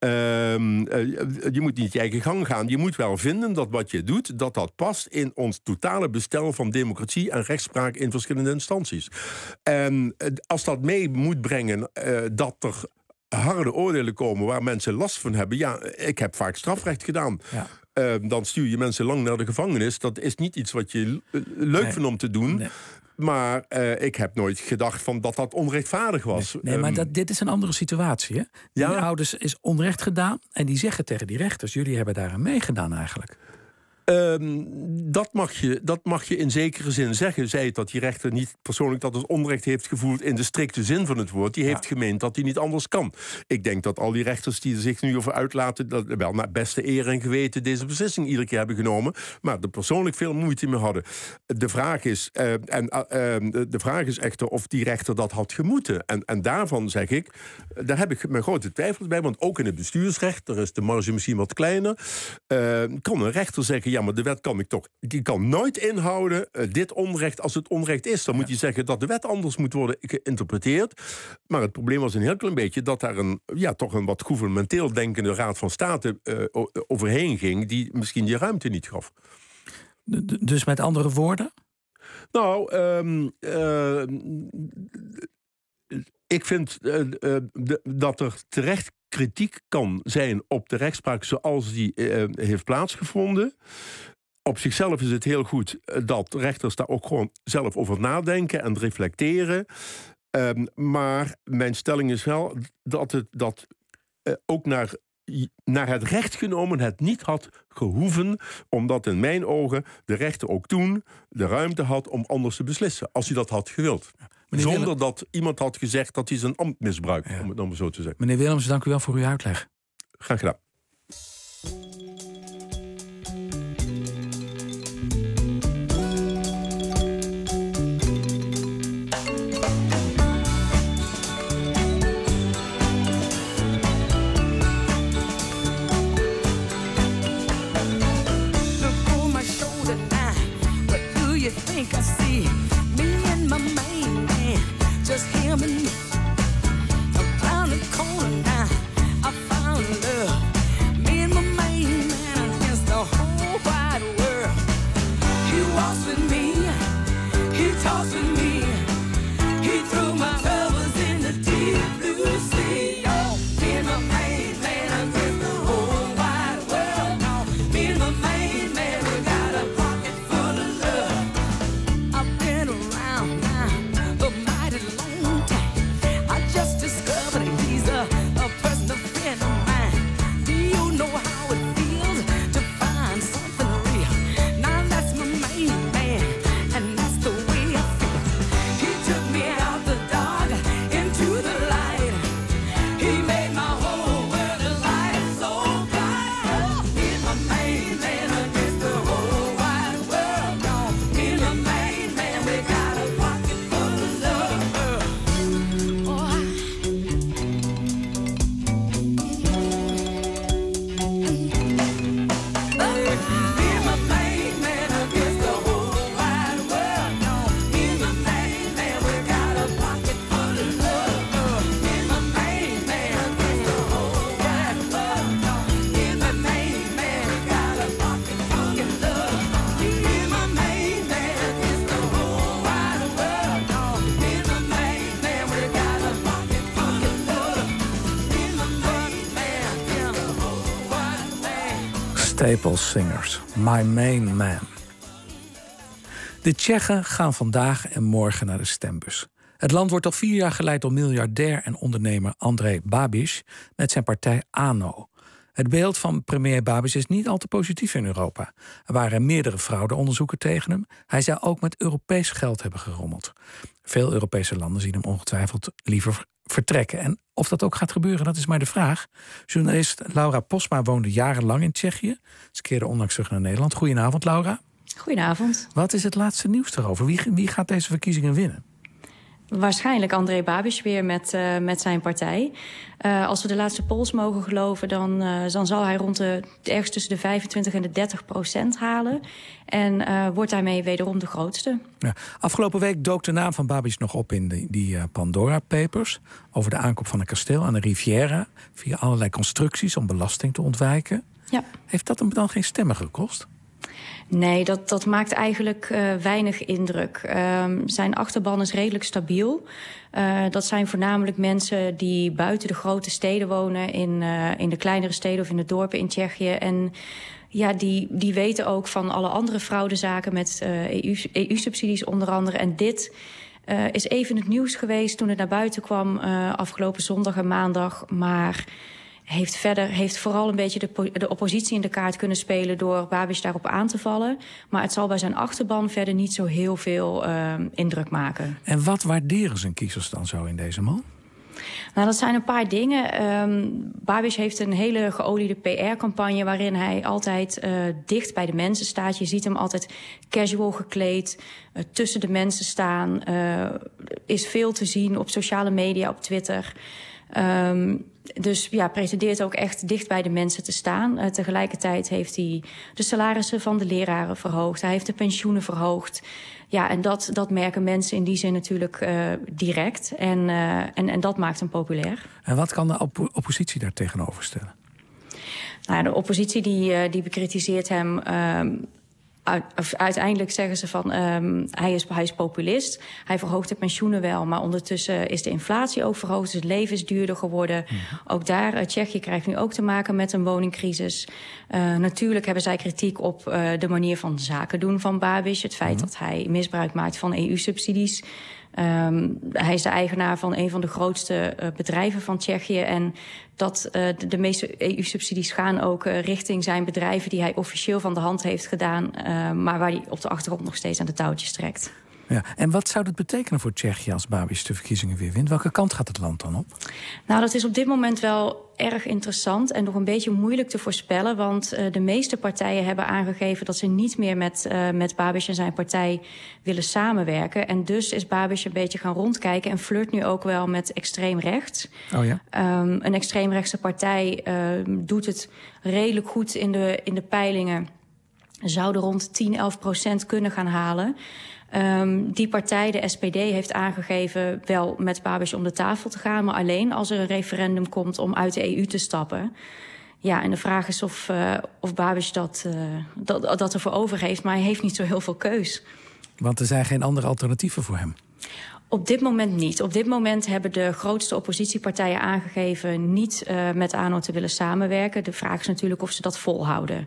Je moet niet je eigen gang gaan. Je moet wel vinden dat wat je doet, dat past in ons totale bestel van democratie en rechtspraak in verschillende instanties. En als dat mee moet brengen dat er harde oordelen komen waar mensen last van hebben. Ja, ik heb vaak strafrecht gedaan. Ja. Dan stuur je mensen lang naar de gevangenis. Dat is niet iets wat je leuk vindt om te doen. Nee. Maar ik heb nooit gedacht van dat onrechtvaardig was. Nee, maar dit is een andere situatie. Hè? Die ouders is onrecht gedaan en die zeggen tegen die rechters: jullie hebben daaraan meegedaan eigenlijk. Dat mag je in zekere zin zeggen. Zij het dat die rechter niet persoonlijk dat het onrecht heeft gevoeld in de strikte zin van het woord. Die heeft gemeend dat hij niet anders kan. Ik denk dat al die rechters die er zich nu over uitlaten, dat wel naar beste eer en geweten deze beslissing iedere keer hebben genomen, maar er persoonlijk veel moeite mee hadden. De vraag is echter of die rechter dat had gemoeten. En daarvan zeg ik, daar heb ik mijn grote twijfels bij, want ook in het bestuursrecht, daar is de marge misschien wat kleiner, kan een rechter zeggen, ja, maar de wet die kan nooit inhouden dit onrecht als het onrecht is. Dan moet je zeggen dat de wet anders moet worden geïnterpreteerd. Maar het probleem was een heel klein beetje dat daar toch een wat gouvernementeel denkende Raad van State overheen ging, die misschien die ruimte niet gaf. Dus met andere woorden? Nou, ik vind dat er terecht kritiek kan zijn op de rechtspraak zoals die heeft plaatsgevonden. Op zichzelf is het heel goed dat rechters daar ook gewoon zelf over nadenken en reflecteren. Maar mijn stelling is wel dat ook naar het recht genomen het niet had gehoeven, omdat in mijn ogen de rechter ook toen de ruimte had om anders te beslissen, als hij dat had gewild. Zonder dat iemand had gezegd dat hij zijn ambt misbruikt, om het dan maar zo te zeggen. Meneer Willems, dank u wel voor uw uitleg. Graag gedaan. Think I see me and my main man, just him and me. Around the corner now, I found love. Me and my main man against the whole wide world. He walks with me, he talks with me, he threw my troubles in the deep blue sea. Oh, me and my main man against the whole wide world. No, me and my main man, we got a pocket full of love. I've been around now a mighty long time. Staples Singers, My Main Man. De Tsjechen gaan vandaag en morgen naar de stembus. Het land wordt al 4 jaar geleid door miljardair en ondernemer Andrej Babiš met zijn partij ANO. Het beeld van premier Babiš is niet al te positief in Europa. Er waren meerdere fraudeonderzoeken tegen hem. Hij zou ook met Europees geld hebben gerommeld. Veel Europese landen zien hem ongetwijfeld liever vertrekken. En of dat ook gaat gebeuren, dat is maar de vraag. Journalist Laura Posma woonde jarenlang in Tsjechië. Ze keerde onlangs terug naar Nederland. Goedenavond, Laura. Goedenavond. Wat is het laatste nieuws daarover? Wie gaat deze verkiezingen winnen? Waarschijnlijk Andrej Babiš weer met zijn partij. Als we de laatste polls mogen geloven, dan zal hij rond ergens tussen de 25 en de 30% halen. En wordt daarmee wederom de grootste. Ja, afgelopen week dook de naam van Babiš nog op in die Pandora Papers over de aankoop van een kasteel aan de Riviera via allerlei constructies om belasting te ontwijken. Ja. Heeft dat hem dan geen stemmen gekost? Nee, dat maakt eigenlijk weinig indruk. Zijn achterban is redelijk stabiel. Dat zijn voornamelijk mensen die buiten de grote steden wonen, in de kleinere steden of in de dorpen in Tsjechië. En ja, die weten ook van alle andere fraudezaken met EU-subsidies onder andere. En dit is even het nieuws geweest toen het naar buiten kwam afgelopen zondag en maandag. Maar heeft vooral een beetje de oppositie in de kaart kunnen spelen door Babiš daarop aan te vallen. Maar het zal bij zijn achterban verder niet zo heel veel indruk maken. En wat waarderen zijn kiezers dan zo in deze man? Nou, dat zijn een paar dingen. Babiš heeft een hele geoliede PR-campagne waarin hij altijd dicht bij de mensen staat. Je ziet hem altijd casual gekleed, tussen de mensen staan. Is veel te zien op sociale media, op Twitter. Dus ja, pretendeert ook echt dicht bij de mensen te staan. Tegelijkertijd heeft hij de salarissen van de leraren verhoogd. Hij heeft de pensioenen verhoogd. Ja, en dat merken mensen in die zin natuurlijk direct. En dat maakt hem populair. En wat kan de oppositie daar tegenover stellen? Nou, de oppositie die bekritiseert hem. Uiteindelijk zeggen ze van hij is populist. Hij verhoogt de pensioenen wel, maar ondertussen is de inflatie ook verhoogd. Dus het leven is duurder geworden. Ook daar, Tsjechië krijgt nu ook te maken met een woningcrisis. Natuurlijk hebben zij kritiek op de manier van zaken doen van Babiš. Het feit dat hij misbruik maakt van EU-subsidies. Hij is de eigenaar van een van de grootste bedrijven van Tsjechië. En de meeste EU-subsidies gaan ook richting zijn bedrijven die hij officieel van de hand heeft gedaan. Maar waar hij op de achtergrond nog steeds aan de touwtjes trekt. Ja, en wat zou dat betekenen voor Tsjechië als Babiš de verkiezingen weer wint? Welke kant gaat het land dan op? Nou, dat is op dit moment wel erg interessant en nog een beetje moeilijk te voorspellen. Want de meeste partijen hebben aangegeven dat ze niet meer met Babiš en zijn partij willen samenwerken. En dus is Babiš een beetje gaan rondkijken en flirt nu ook wel met extreem rechts. Oh ja? Een extreemrechtse partij doet het redelijk goed in de peilingen. Zouden rond 10-11% kunnen gaan halen. Die partij, de SPD, heeft aangegeven wel met Babiš om de tafel te gaan, maar alleen als er een referendum komt om uit de EU te stappen. Ja, en de vraag is of Babiš dat ervoor over heeft, maar hij heeft niet zo heel veel keus. Want er zijn geen andere alternatieven voor hem. Op dit moment niet. Op dit moment hebben de grootste oppositiepartijen aangegeven niet met ANO te willen samenwerken. De vraag is natuurlijk of ze dat volhouden.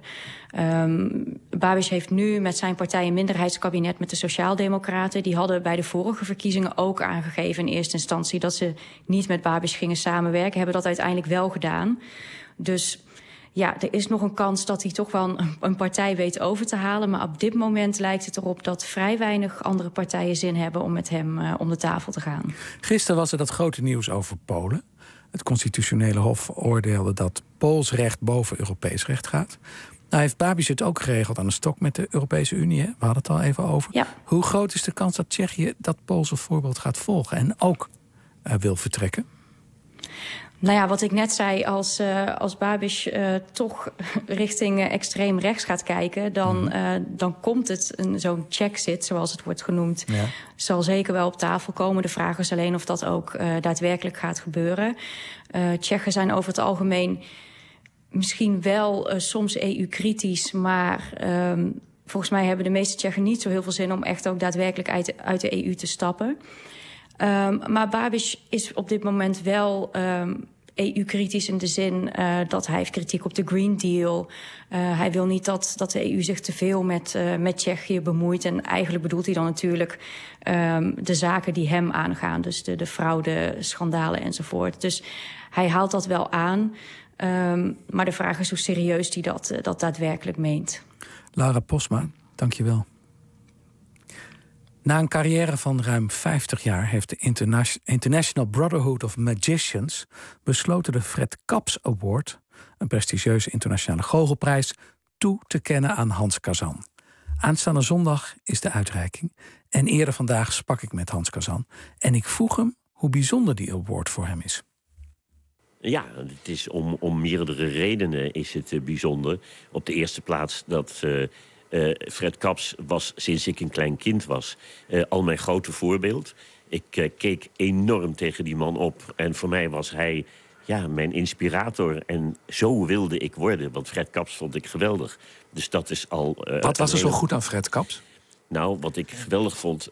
Babiš heeft nu met zijn partij een minderheidskabinet met de Sociaaldemocraten. Die hadden bij de vorige verkiezingen ook aangegeven in eerste instantie dat ze niet met Babiš gingen samenwerken. Hebben dat uiteindelijk wel gedaan. Dus ja, er is nog een kans dat hij toch wel een partij weet over te halen. Maar op dit moment lijkt het erop dat vrij weinig andere partijen zin hebben om met hem om de tafel te gaan. Gisteren was er dat grote nieuws over Polen. Het Constitutionele Hof oordeelde dat Pools recht boven Europees recht gaat. Nou heeft Babiš het ook geregeld aan de stok met de Europese Unie. Hè? We hadden het al even over. Ja. Hoe groot is de kans dat Tsjechië dat Poolse voorbeeld gaat volgen en ook wil vertrekken? Nou ja, wat ik net zei, als Babiš toch richting extreem rechts gaat kijken, dan komt het zo'n Czechzit, zoals het wordt genoemd, zal zeker wel op tafel komen. De vraag is alleen of dat ook daadwerkelijk gaat gebeuren. Tsjechen zijn over het algemeen misschien wel soms EU-kritisch, maar volgens mij hebben de meeste Tsjechen niet zo heel veel zin om echt ook daadwerkelijk uit de EU te stappen. Maar Babiš is op dit moment wel EU-kritisch in de zin dat hij heeft kritiek op de Green Deal. Hij wil niet dat de EU zich te veel met Tsjechië bemoeit. En eigenlijk bedoelt hij dan natuurlijk de zaken die hem aangaan. Dus de fraude, schandalen enzovoort. Dus hij haalt dat wel aan. Maar de vraag is hoe serieus hij dat daadwerkelijk meent. Laura Posma, dank je wel. Na een carrière van ruim 50 jaar heeft de International Brotherhood of Magicians besloten de Fred Kaps Award, een prestigieuze internationale goochelprijs, toe te kennen aan Hans Kazan. Aanstaande zondag is de uitreiking en eerder vandaag sprak ik met Hans Kazan en ik vroeg hem hoe bijzonder die award voor hem is. Ja, het is om meerdere redenen is het bijzonder. Op de eerste plaats dat Fred Kaps was sinds ik een klein kind was al mijn grote voorbeeld. Ik keek enorm tegen die man op. En voor mij was hij mijn inspirator. En zo wilde ik worden, want Fred Kaps vond ik geweldig. Dus dat is al... Wat was er zo goed aan Fred Kaps? Nou, wat ik geweldig vond,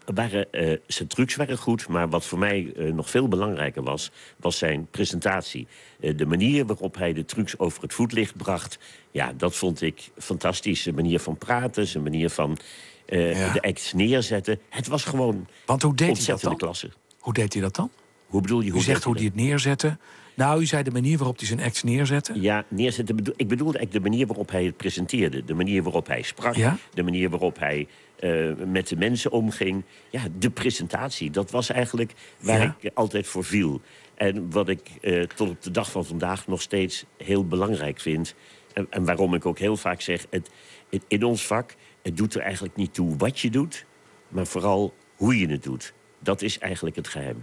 zijn trucs waren goed. Maar wat voor mij nog veel belangrijker was zijn presentatie. De manier waarop hij de trucs over het voetlicht bracht, ja, dat vond ik fantastisch. Zijn manier van praten, zijn manier van de acts neerzetten. Het was gewoon ontzettende klasse. Hoe deed hij dat dan? Hoe bedoel je? U zegt hoe hij het neerzette. Nou, u zei de manier waarop hij zijn acts neerzette. Ja, neerzetten. Ik bedoelde eigenlijk de manier waarop hij het presenteerde. De manier waarop hij sprak. Ja? De manier waarop hij met de mensen omging. Ja, de presentatie. Dat was eigenlijk waar ik altijd voor viel. En wat ik tot op de dag van vandaag nog steeds heel belangrijk vind. En waarom ik ook heel vaak zeg, in ons vak, het doet er eigenlijk niet toe wat je doet, maar vooral hoe je het doet. Dat is eigenlijk het geheim.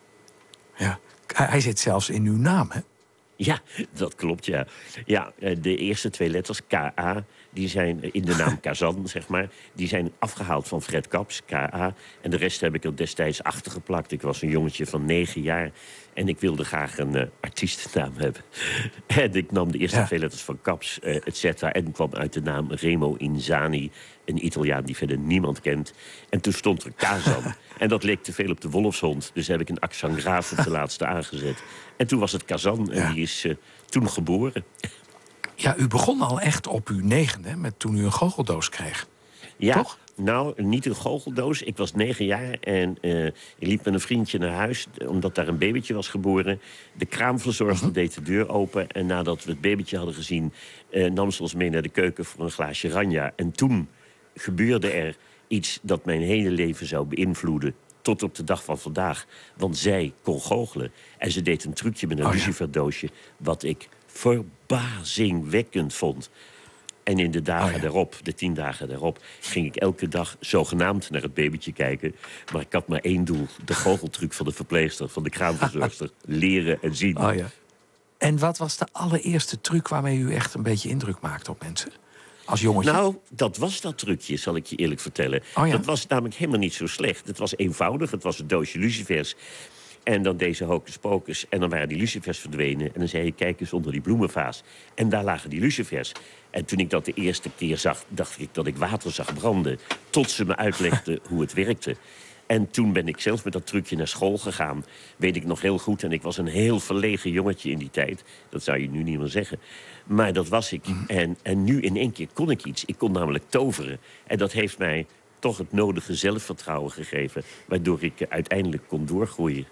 Ja, hij zit zelfs in uw naam, hè? Ja, dat klopt, ja. Ja, de eerste 2 letters, K.A., die zijn in de naam Kazan, zeg maar, die zijn afgehaald van Fred Kaps, K.A. En de rest heb ik er destijds achter geplakt. Ik was een jongetje van 9 jaar en ik wilde graag een artiestennaam hebben. En ik nam de eerste 2 letters van Kaps, et cetera, en kwam uit de naam Remo Inzani, een Italiaan die verder niemand kent. En toen stond er Kazan. En dat leek te veel op de wolfshond, dus heb ik een accent graaf op de laatste aangezet. En toen was het Kazan en die is toen geboren. Ja, u begon al echt op uw 9e, toen u een goocheldoos kreeg. Ja, toch? Nou, niet een goocheldoos. Ik was 9 jaar en ik liep met een vriendje naar huis, omdat daar een babytje was geboren. De kraamverzorgster deed de deur open en nadat we het babytje hadden gezien, nam ze ons mee naar de keuken voor een glaasje ranja. En toen gebeurde er iets dat mijn hele leven zou beïnvloeden. Tot op de dag van vandaag. Want zij kon goochelen. En ze deed een trucje met een luciferdoosje, wat ik verbazingwekkend vond. En in de dagen daarop, de 10 dagen daarop, ging ik elke dag zogenaamd naar het babytje kijken. Maar ik had maar 1 doel. De goocheltruc van de verpleegster, van de kraamverzorgster. Leren en zien. Oh ja. En wat was de allereerste truc waarmee u echt een beetje indruk maakte op mensen? Als jongetje? Nou, dat was dat trucje, zal ik je eerlijk vertellen. Oh ja. Dat was namelijk helemaal niet zo slecht. Het was eenvoudig, het was een doosje lucifers. En dan deze hocus pocus. En dan waren die lucifers verdwenen. En dan zei je, kijk eens onder die bloemenvaas. En daar lagen die lucifers. En toen ik dat de eerste keer zag, dacht ik dat ik water zag branden. Tot ze me uitlegde hoe het werkte. En toen ben ik zelf met dat trucje naar school gegaan. Weet ik nog heel goed. En ik was een heel verlegen jongetje in die tijd. Dat zou je nu niet meer zeggen. Maar dat was ik. En nu in 1 keer kon ik iets. Ik kon namelijk toveren. En dat heeft mij toch het nodige zelfvertrouwen gegeven. Waardoor ik uiteindelijk kon doorgroeien.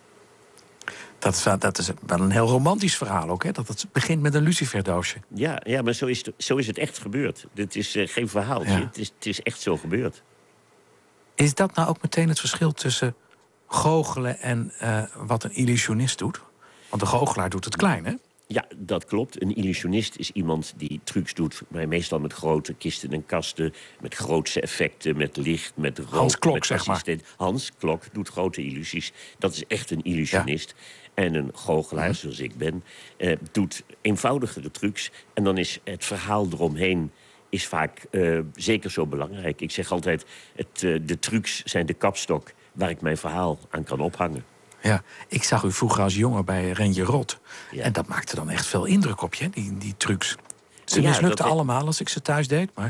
Dat is wel een heel romantisch verhaal ook, hè? Dat het begint met een luciferdoosje. Ja, maar zo is het echt gebeurd. Dit is geen verhaaltje. Ja. Het is echt zo gebeurd. Is dat nou ook meteen het verschil tussen goochelen en wat een illusionist doet? Want de goochelaar doet het klein, hè? Ja, dat klopt. Een illusionist is iemand die trucs doet, maar meestal met grote kisten en kasten, met grootse effecten, met licht, met rook. Hans Klok, met zeg maar. Hans Klok doet grote illusies. Dat is echt een illusionist. Ja. En een goochelaar, zoals ik ben, doet eenvoudigere trucs. En dan is het verhaal eromheen is vaak zeker zo belangrijk. Ik zeg altijd, de trucs zijn de kapstok waar ik mijn verhaal aan kan ophangen. Ja, ik zag u vroeger als jongen bij Renje Rot. Ja. En dat maakte dan echt veel indruk op je, die trucs. Ze mislukten allemaal als ik ze thuis deed, maar...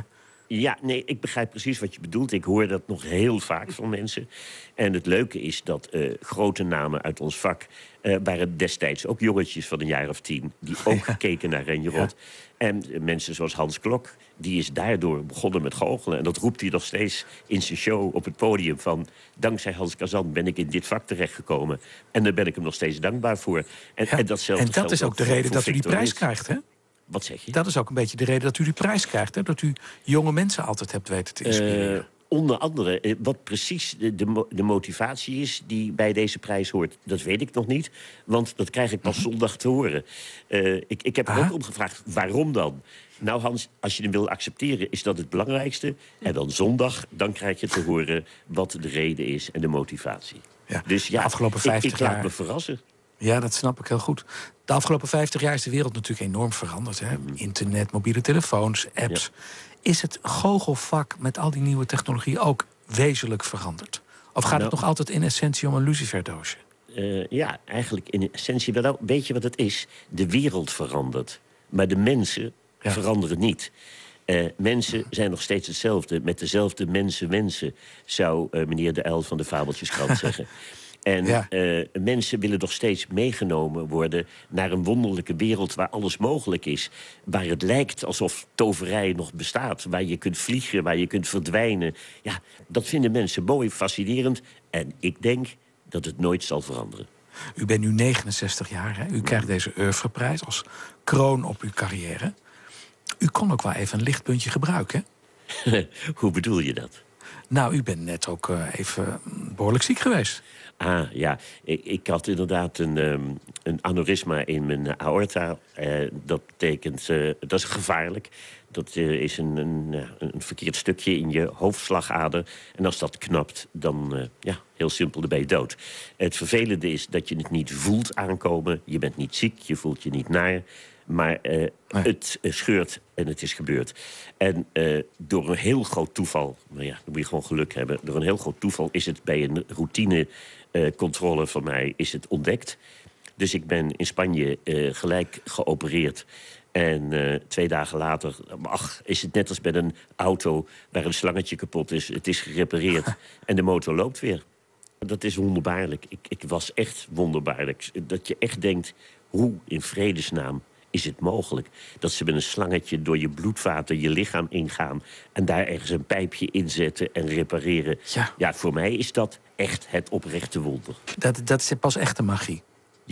Ja, nee, ik begrijp precies wat je bedoelt. Ik hoor dat nog heel vaak van mensen. En het leuke is dat grote namen uit ons vak... waren destijds ook jongetjes van een jaar of 10... die ook gekeken naar Renjerot. Ja. En mensen zoals Hans Klok, die is daardoor begonnen met goochelen. En dat roept hij nog steeds in zijn show op het podium van... dankzij Hans Kazan ben ik in dit vak terechtgekomen. En daar ben ik hem nog steeds dankbaar voor. En dat is ook de reden dat u die prijs krijgt, hè? Wat zeg je? Dat is ook een beetje de reden dat u die prijs krijgt, hè? Dat u jonge mensen altijd hebt weten te inspireren. Onder andere, wat precies de motivatie is die bij deze prijs hoort... dat weet ik nog niet, want dat krijg ik pas zondag te horen. Ik heb er ook om gevraagd, waarom dan? Nou Hans, als je hem wil accepteren, is dat het belangrijkste. En dan zondag, dan krijg je te horen wat de reden is en de motivatie. Ja. Dus ja, de afgelopen 50 ik jaar... laat me verrassen. Ja, dat snap ik heel goed. De afgelopen 50 jaar is de wereld natuurlijk enorm veranderd. Hè? Internet, mobiele telefoons, apps. Ja. Is het goochelvak met al die nieuwe technologie ook wezenlijk veranderd? Of gaat het nog altijd in essentie om een luciferdoosje? Ja, eigenlijk in essentie wel. Weet je wat het is? De wereld verandert. Maar de mensen veranderen niet. Mensen zijn nog steeds hetzelfde. Met dezelfde mensen, zou meneer De Uil van de Fabeltjeskrant zeggen. En mensen willen nog steeds meegenomen worden naar een wonderlijke wereld waar alles mogelijk is. Waar het lijkt alsof toverij nog bestaat. Waar je kunt vliegen, waar je kunt verdwijnen. Ja, dat vinden mensen mooi, fascinerend. En ik denk dat het nooit zal veranderen. U bent nu 69 jaar, hè? U krijgt deze oeuvreprijs als kroon op uw carrière. U kon ook wel even een lichtpuntje gebruiken. Hoe bedoel je dat? Nou, u bent net ook even behoorlijk ziek geweest. Ah, ja. Ik had inderdaad een aneurysma in mijn aorta. Dat betekent, dat is gevaarlijk. Dat is een verkeerd stukje in je hoofdslagader. En als dat knapt, dan, heel simpel, dan ben je dood. Het vervelende is dat je het niet voelt aankomen. Je bent niet ziek, je voelt je niet naar. Maar het scheurt en het is gebeurd. En door een heel groot toeval... dan moet je gewoon geluk hebben. Door een heel groot toeval is het bij een routinecontrole van mij is het ontdekt. Dus ik ben in Spanje gelijk geopereerd. En 2 dagen later is het net als bij een auto... waar een slangetje kapot is. Het is gerepareerd en de motor loopt weer. Dat is wonderbaarlijk. Ik was echt wonderbaarlijk. Dat je echt denkt, hoe in vredesnaam... is het mogelijk dat ze met een slangetje door je bloedvaten je lichaam ingaan... en daar ergens een pijpje inzetten en repareren. Ja, voor mij is dat echt het oprechte wonder. Dat is pas echte magie.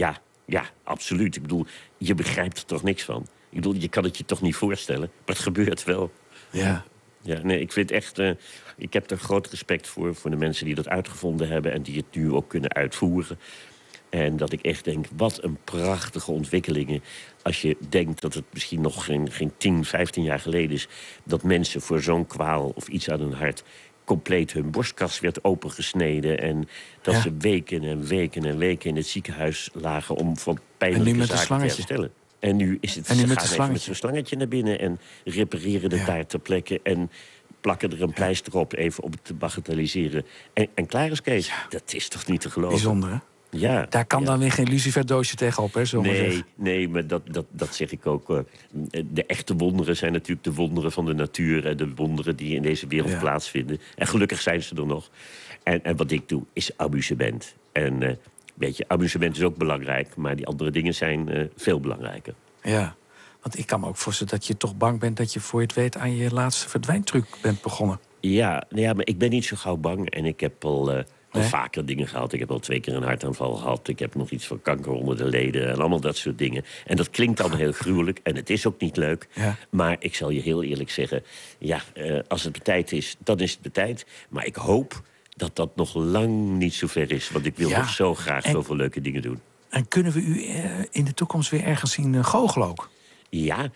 Ja, absoluut. Ik bedoel, je begrijpt er toch niks van. Ik bedoel, je kan het je toch niet voorstellen, maar het gebeurt wel. Ja. Ja, nee, ik vind echt... ik heb er groot respect voor de mensen die dat uitgevonden hebben... en die het nu ook kunnen uitvoeren. En dat ik echt denk, wat een prachtige ontwikkelingen. Als je denkt dat het misschien nog geen 10, 15 jaar geleden is... dat mensen voor zo'n kwaal of iets aan hun hart... compleet hun borstkas werd opengesneden... en dat ze weken en weken en weken in het ziekenhuis lagen... om van pijnlijke zaken te herstellen. En nu is het, ze gaan even met zo'n slangetje naar binnen... en repareren het daar ter plekke... en plakken er een pleister op, even om het te bagatelliseren. En klaar is Kees. Dat is toch niet te geloven? Bijzonder, hè? Ja, daar kan dan weer geen luciferdoosje tegenop, hè? Nee, maar dat zeg ik ook. De echte wonderen zijn natuurlijk de wonderen van de natuur... en de wonderen die in deze wereld plaatsvinden. En gelukkig zijn ze er nog. En wat ik doe, is amusement. En weet je, amusement is ook belangrijk... maar die andere dingen zijn veel belangrijker. Ja, want ik kan me ook voorstellen dat je toch bang bent... dat je voor je het weet aan je laatste verdwijntruc bent begonnen. Ja, maar ik ben niet zo gauw bang. En ik heb al vaker dingen gehad. Ik heb al 2 keer een hartaanval gehad. Ik heb nog iets van kanker onder de leden. En allemaal dat soort dingen. En dat klinkt allemaal heel gruwelijk. En het is ook niet leuk. Ja. Maar ik zal je heel eerlijk zeggen... als het de tijd is, dan is het de tijd. Maar ik hoop dat dat nog lang niet zo ver is. Want ik wil nog zo graag zoveel leuke dingen doen. En kunnen we u in de toekomst weer ergens zien goochelen ook? Ja,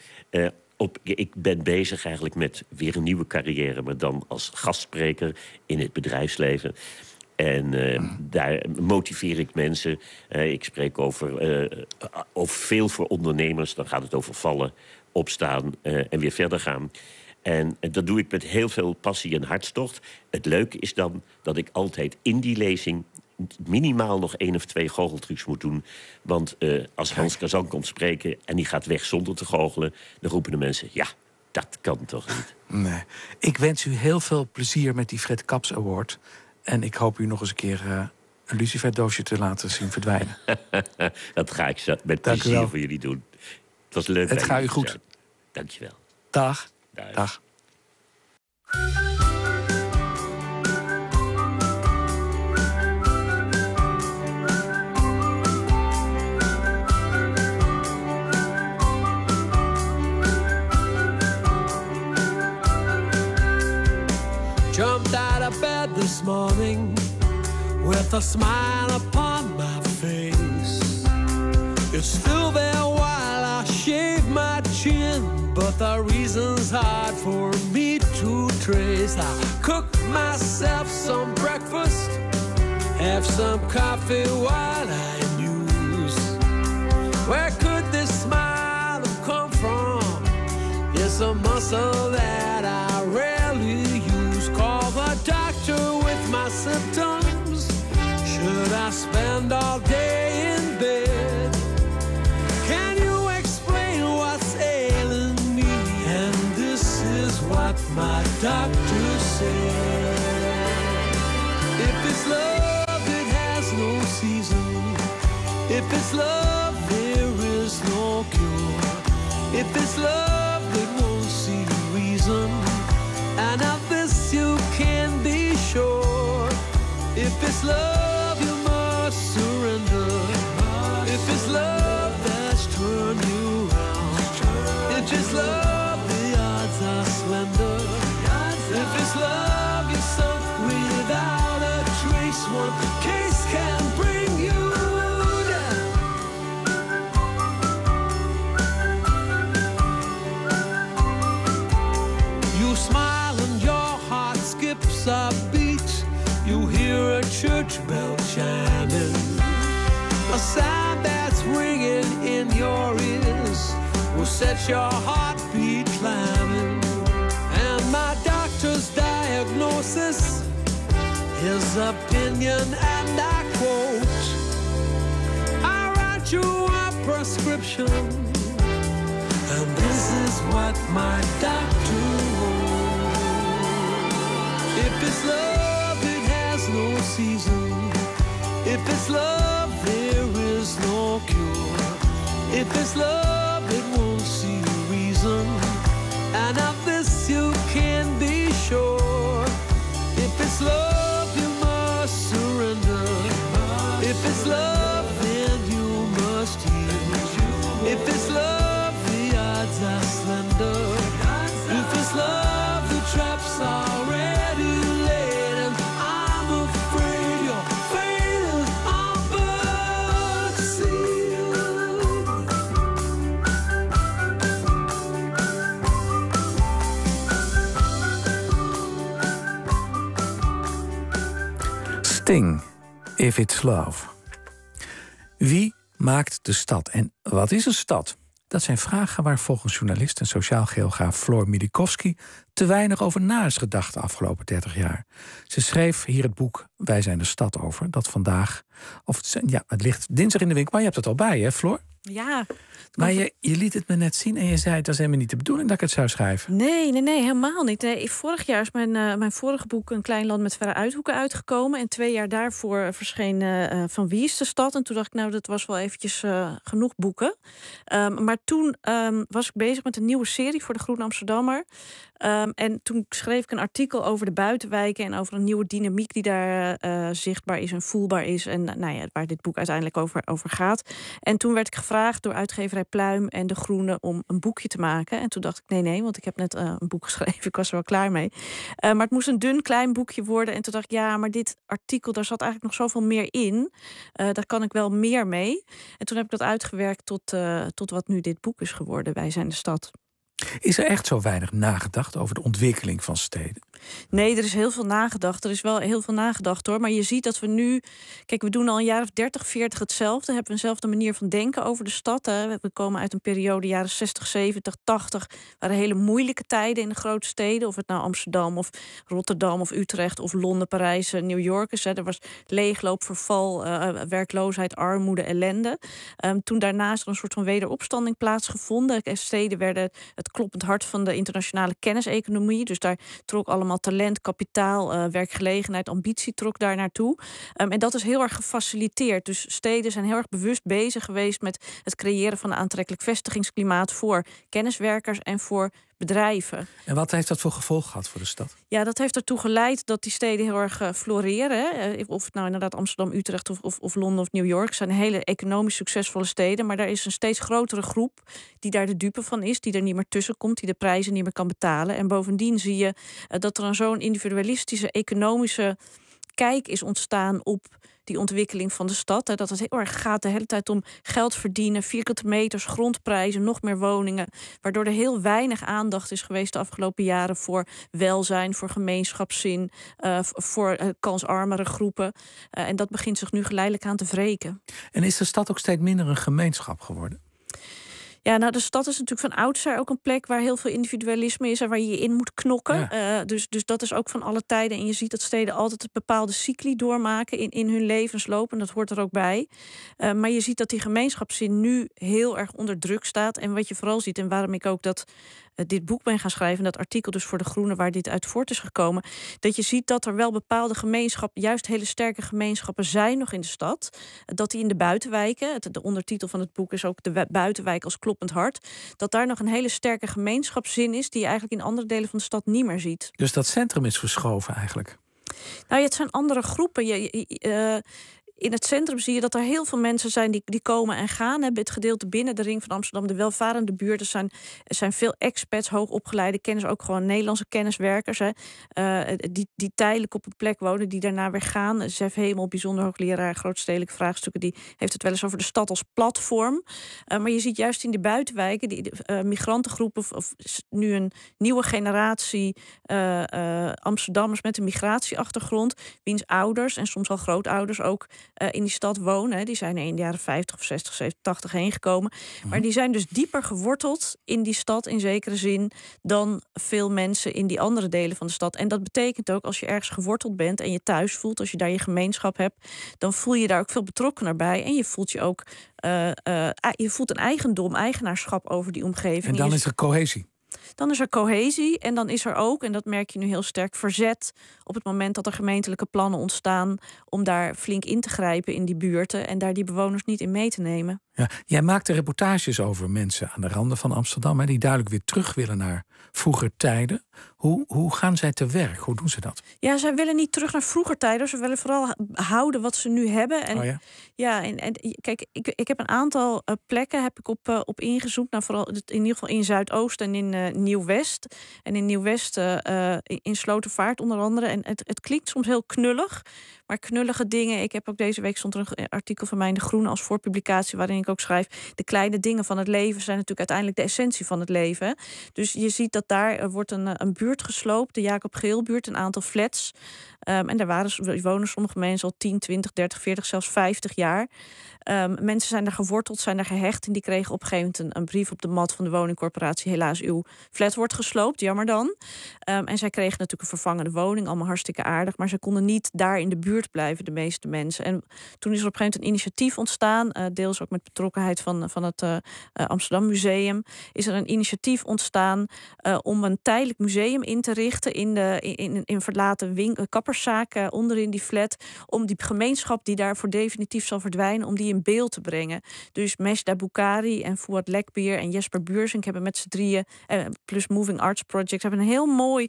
ik ben bezig eigenlijk met weer een nieuwe carrière... maar dan als gastspreker in het bedrijfsleven. En daar motiveer ik mensen. Ik spreek over veel voor ondernemers. Dan gaat het over vallen, opstaan en weer verder gaan. En dat doe ik met heel veel passie en hartstocht. Het leuke is dan dat ik altijd in die lezing... minimaal nog 1 of 2 goocheltrucs moet doen. Want als Hans Kazan komt spreken en die gaat weg zonder te goochelen... dan roepen de mensen, Dat kan toch niet? Nee. Ik wens u heel veel plezier met die Fred Kaps Award. En ik hoop u nog eens een keer een luciferdoosje te laten zien verdwijnen. Dat ga ik met Dank u plezier wel. voor jullie doen. Het was leuk. Het gaat u goed. Dank je wel. Dag. Dag. Dag. Jumped out of bed this morning with a smile upon my face. It's still there while I shave my chin, but the reason's hard for me to trace. I cook myself some breakfast, have some coffee while I muse. Where could this smile have come from? It's a muscle that I rarely use. Call the doctor with my symptoms. Should I spend all day in bed? Can you explain what's ailing me? And this is what my doctor said. If it's love, it has no season. If it's love, there is no cure. If it's love, it won't see reason. And of this you can be sure. If it's love, you must surrender. If it's love that's turned you round. If it's love, the odds are slender. If it's love, you're sunk without a trace. One case can bring you down. You smile and your heart skips a beat. You hear a church bell chiming, a sound that's ringing in your ears will set your heartbeat climbing. And my doctor's diagnosis, his opinion, and I quote, I write you a prescription, and this is what my doctor wrote. If it's love, it has no season. If it's love, there is no cure. If it's love, it won't see reason. And of this you can be sure. If it's love, you must surrender. If it's love, then you must yield. If it's love, the odds are slender. If it's love, the trap's already laid. And I'm afraid you're fading on but sealed. Sting, If It's Love. Wie maakt de stad en wat is een stad? Dat zijn vragen waar volgens journalist en sociaal geograaf Floor Milikowski te weinig over na is gedacht de afgelopen 30 jaar. Ze schreef hier het boek Wij zijn de stad over, dat vandaag, het ligt dinsdag in de winkel, maar je hebt het al bij, hè, Floor? Ja. Maar je liet het me net zien en je zei, dat is helemaal niet de bedoeling dat ik het zou schrijven. Nee, helemaal niet. Nee, vorig jaar is mijn vorige boek Een klein land met verre uithoeken uitgekomen. En 2 jaar daarvoor verscheen Van Wie is de stad? En toen dacht ik, nou, dat was wel eventjes genoeg boeken. Maar toen was ik bezig met een nieuwe serie voor de Groene Amsterdammer. En toen schreef ik een artikel over de buitenwijken en over een nieuwe dynamiek die daar zichtbaar is en voelbaar is. En waar dit boek uiteindelijk over gaat. En toen werd ik gevraagd door uitgeverij Pluim en De Groene om een boekje te maken. En toen dacht ik, nee, want ik heb net een boek geschreven. Ik was er wel klaar mee. Maar het moest een dun, klein boekje worden. En toen dacht ik, ja, maar dit artikel, daar zat eigenlijk nog zoveel meer in. Daar kan ik wel meer mee. En toen heb ik dat uitgewerkt tot wat nu dit boek is geworden. Wij zijn de stad. Is er echt zo weinig nagedacht over de ontwikkeling van steden? Nee, er is heel veel nagedacht. Er is wel heel veel nagedacht, hoor. Maar je ziet dat we nu... Kijk, we doen al een jaar of 30, 40 hetzelfde. Hebben we eenzelfde manier van denken over de stad. Hè. We komen uit een periode, jaren 60, 70, 80. Waren hele moeilijke tijden in de grote steden. Of het nou Amsterdam of Rotterdam of Utrecht of Londen, Parijs, New York is. Hè. Er was leegloop, verval, werkloosheid, armoede, ellende. Toen daarnaast er een soort van wederopstanding plaatsgevonden. Steden werden het kloppend hart van de internationale kenniseconomie. Dus daar trok allemaal talent, kapitaal, werkgelegenheid, ambitie trok daar naartoe. En dat is heel erg gefaciliteerd. Dus steden zijn heel erg bewust bezig geweest met het creëren van een aantrekkelijk vestigingsklimaat voor kenniswerkers en voor bedrijven. En wat heeft dat voor gevolg gehad voor de stad? Ja, dat heeft ertoe geleid dat die steden heel erg floreren. Hè. Of het nou inderdaad Amsterdam, Utrecht of Londen of New York zijn hele economisch succesvolle steden. Maar daar is een steeds grotere groep die daar de dupe van is, die er niet meer tussen komt, die de prijzen niet meer kan betalen. En bovendien zie je dat er een zo'n individualistische economische kijk is ontstaan op die ontwikkeling van de stad. Dat het heel erg gaat de hele tijd om geld verdienen, vierkante meters, grondprijzen, nog meer woningen. Waardoor er heel weinig aandacht is geweest de afgelopen jaren voor welzijn, voor gemeenschapszin, voor kansarmere groepen. En dat begint zich nu geleidelijk aan te wreken. En is de stad ook steeds minder een gemeenschap geworden? Ja, nou, de stad is natuurlijk van oudsher ook een plek waar heel veel individualisme is en waar je je in moet knokken. Ja. Dus dat is ook van alle tijden. En je ziet dat steden altijd bepaalde cycli doormaken in hun levensloop. En dat hoort er ook bij. Maar je ziet dat die gemeenschapszin nu heel erg onder druk staat. En wat je vooral ziet, en waarom ik ook dit boek ben gaan schrijven, dat artikel dus voor De Groene waar dit uit voort is gekomen, dat je ziet dat er wel bepaalde gemeenschappen, juist hele sterke gemeenschappen zijn nog in de stad. Dat die in de buitenwijken, de ondertitel van het boek is ook de buitenwijk als kloppend hart, dat daar nog een hele sterke gemeenschapszin is die je eigenlijk in andere delen van de stad niet meer ziet. Dus dat centrum is verschoven eigenlijk? Nou, het zijn andere groepen. In het centrum zie je dat er heel veel mensen zijn die komen en gaan. Het gedeelte binnen de ring van Amsterdam, de welvarende buurten, zijn veel expats, hoogopgeleide kennis, ook gewoon Nederlandse kenniswerkers. Die tijdelijk op een plek wonen, die daarna weer gaan. Zef Hemel, bijzonder hoogleraar grootstedelijke vraagstukken, die heeft het wel eens over de stad als platform. Maar je ziet juist in de buitenwijken, die migrantengroepen, of nu een nieuwe generatie Amsterdammers met een migratieachtergrond, wiens ouders en soms al grootouders ook in die stad wonen. Die zijn er in de jaren 50 of 60, 70, 80 heen gekomen. Maar die zijn dus dieper geworteld in die stad in zekere zin dan veel mensen in die andere delen van de stad. En dat betekent ook, als je ergens geworteld bent en je thuis voelt, als je daar je gemeenschap hebt, dan voel je daar ook veel betrokkener bij. En je voelt je ook je voelt een eigenaarschap over die omgeving. En dan is er cohesie. Dan is er cohesie en dan is er ook, en dat merk je nu heel sterk, verzet op het moment dat er gemeentelijke plannen ontstaan om daar flink in te grijpen in die buurten en daar die bewoners niet in mee te nemen. Ja, jij maakte reportages over mensen aan de randen van Amsterdam, die duidelijk weer terug willen naar vroeger tijden. Hoe gaan zij te werk? Hoe doen ze dat? Ja, zij willen niet terug naar vroeger tijden. Ze willen vooral houden wat ze nu hebben. En, en kijk, ik heb een aantal plekken heb ik op ingezoomd. Nou, vooral in ieder geval in Zuidoost en in Nieuw-West. En in Nieuw-West in Slotervaart onder andere. En het klinkt soms heel knullig. Maar knullige dingen. Ik heb ook deze week stond er een artikel van mij in De Groene als voorpublicatie, waarin ik ook schrijf, de kleine dingen van het leven zijn natuurlijk uiteindelijk de essentie van het leven. Dus je ziet dat daar wordt een buurt gesloopt, de Jacob Geelbuurt, een aantal flats. En daar wonen sommige mensen al 10, 20, 30, 40, zelfs 50 jaar. Mensen zijn daar geworteld, zijn daar gehecht. En die kregen op een gegeven moment een brief op de mat van de woningcorporatie. Helaas, uw flat wordt gesloopt, jammer dan. En zij kregen natuurlijk een vervangende woning, allemaal hartstikke aardig. Maar ze konden niet daar in de buurt blijven, de meeste mensen. En toen is er op een gegeven moment een initiatief ontstaan, deels ook met betrokkenheid van het Amsterdam Museum. Is er een initiatief ontstaan om een tijdelijk museum in te richten in verlaten kapperszaken onderin die flat, om die gemeenschap die daarvoor definitief zal verdwijnen, om die in beeld te brengen. Dus Mejda Boukari en Fouad Lekbier en Jesper Buursink hebben met z'n drieën, plus Moving Arts Project, hebben een heel mooi,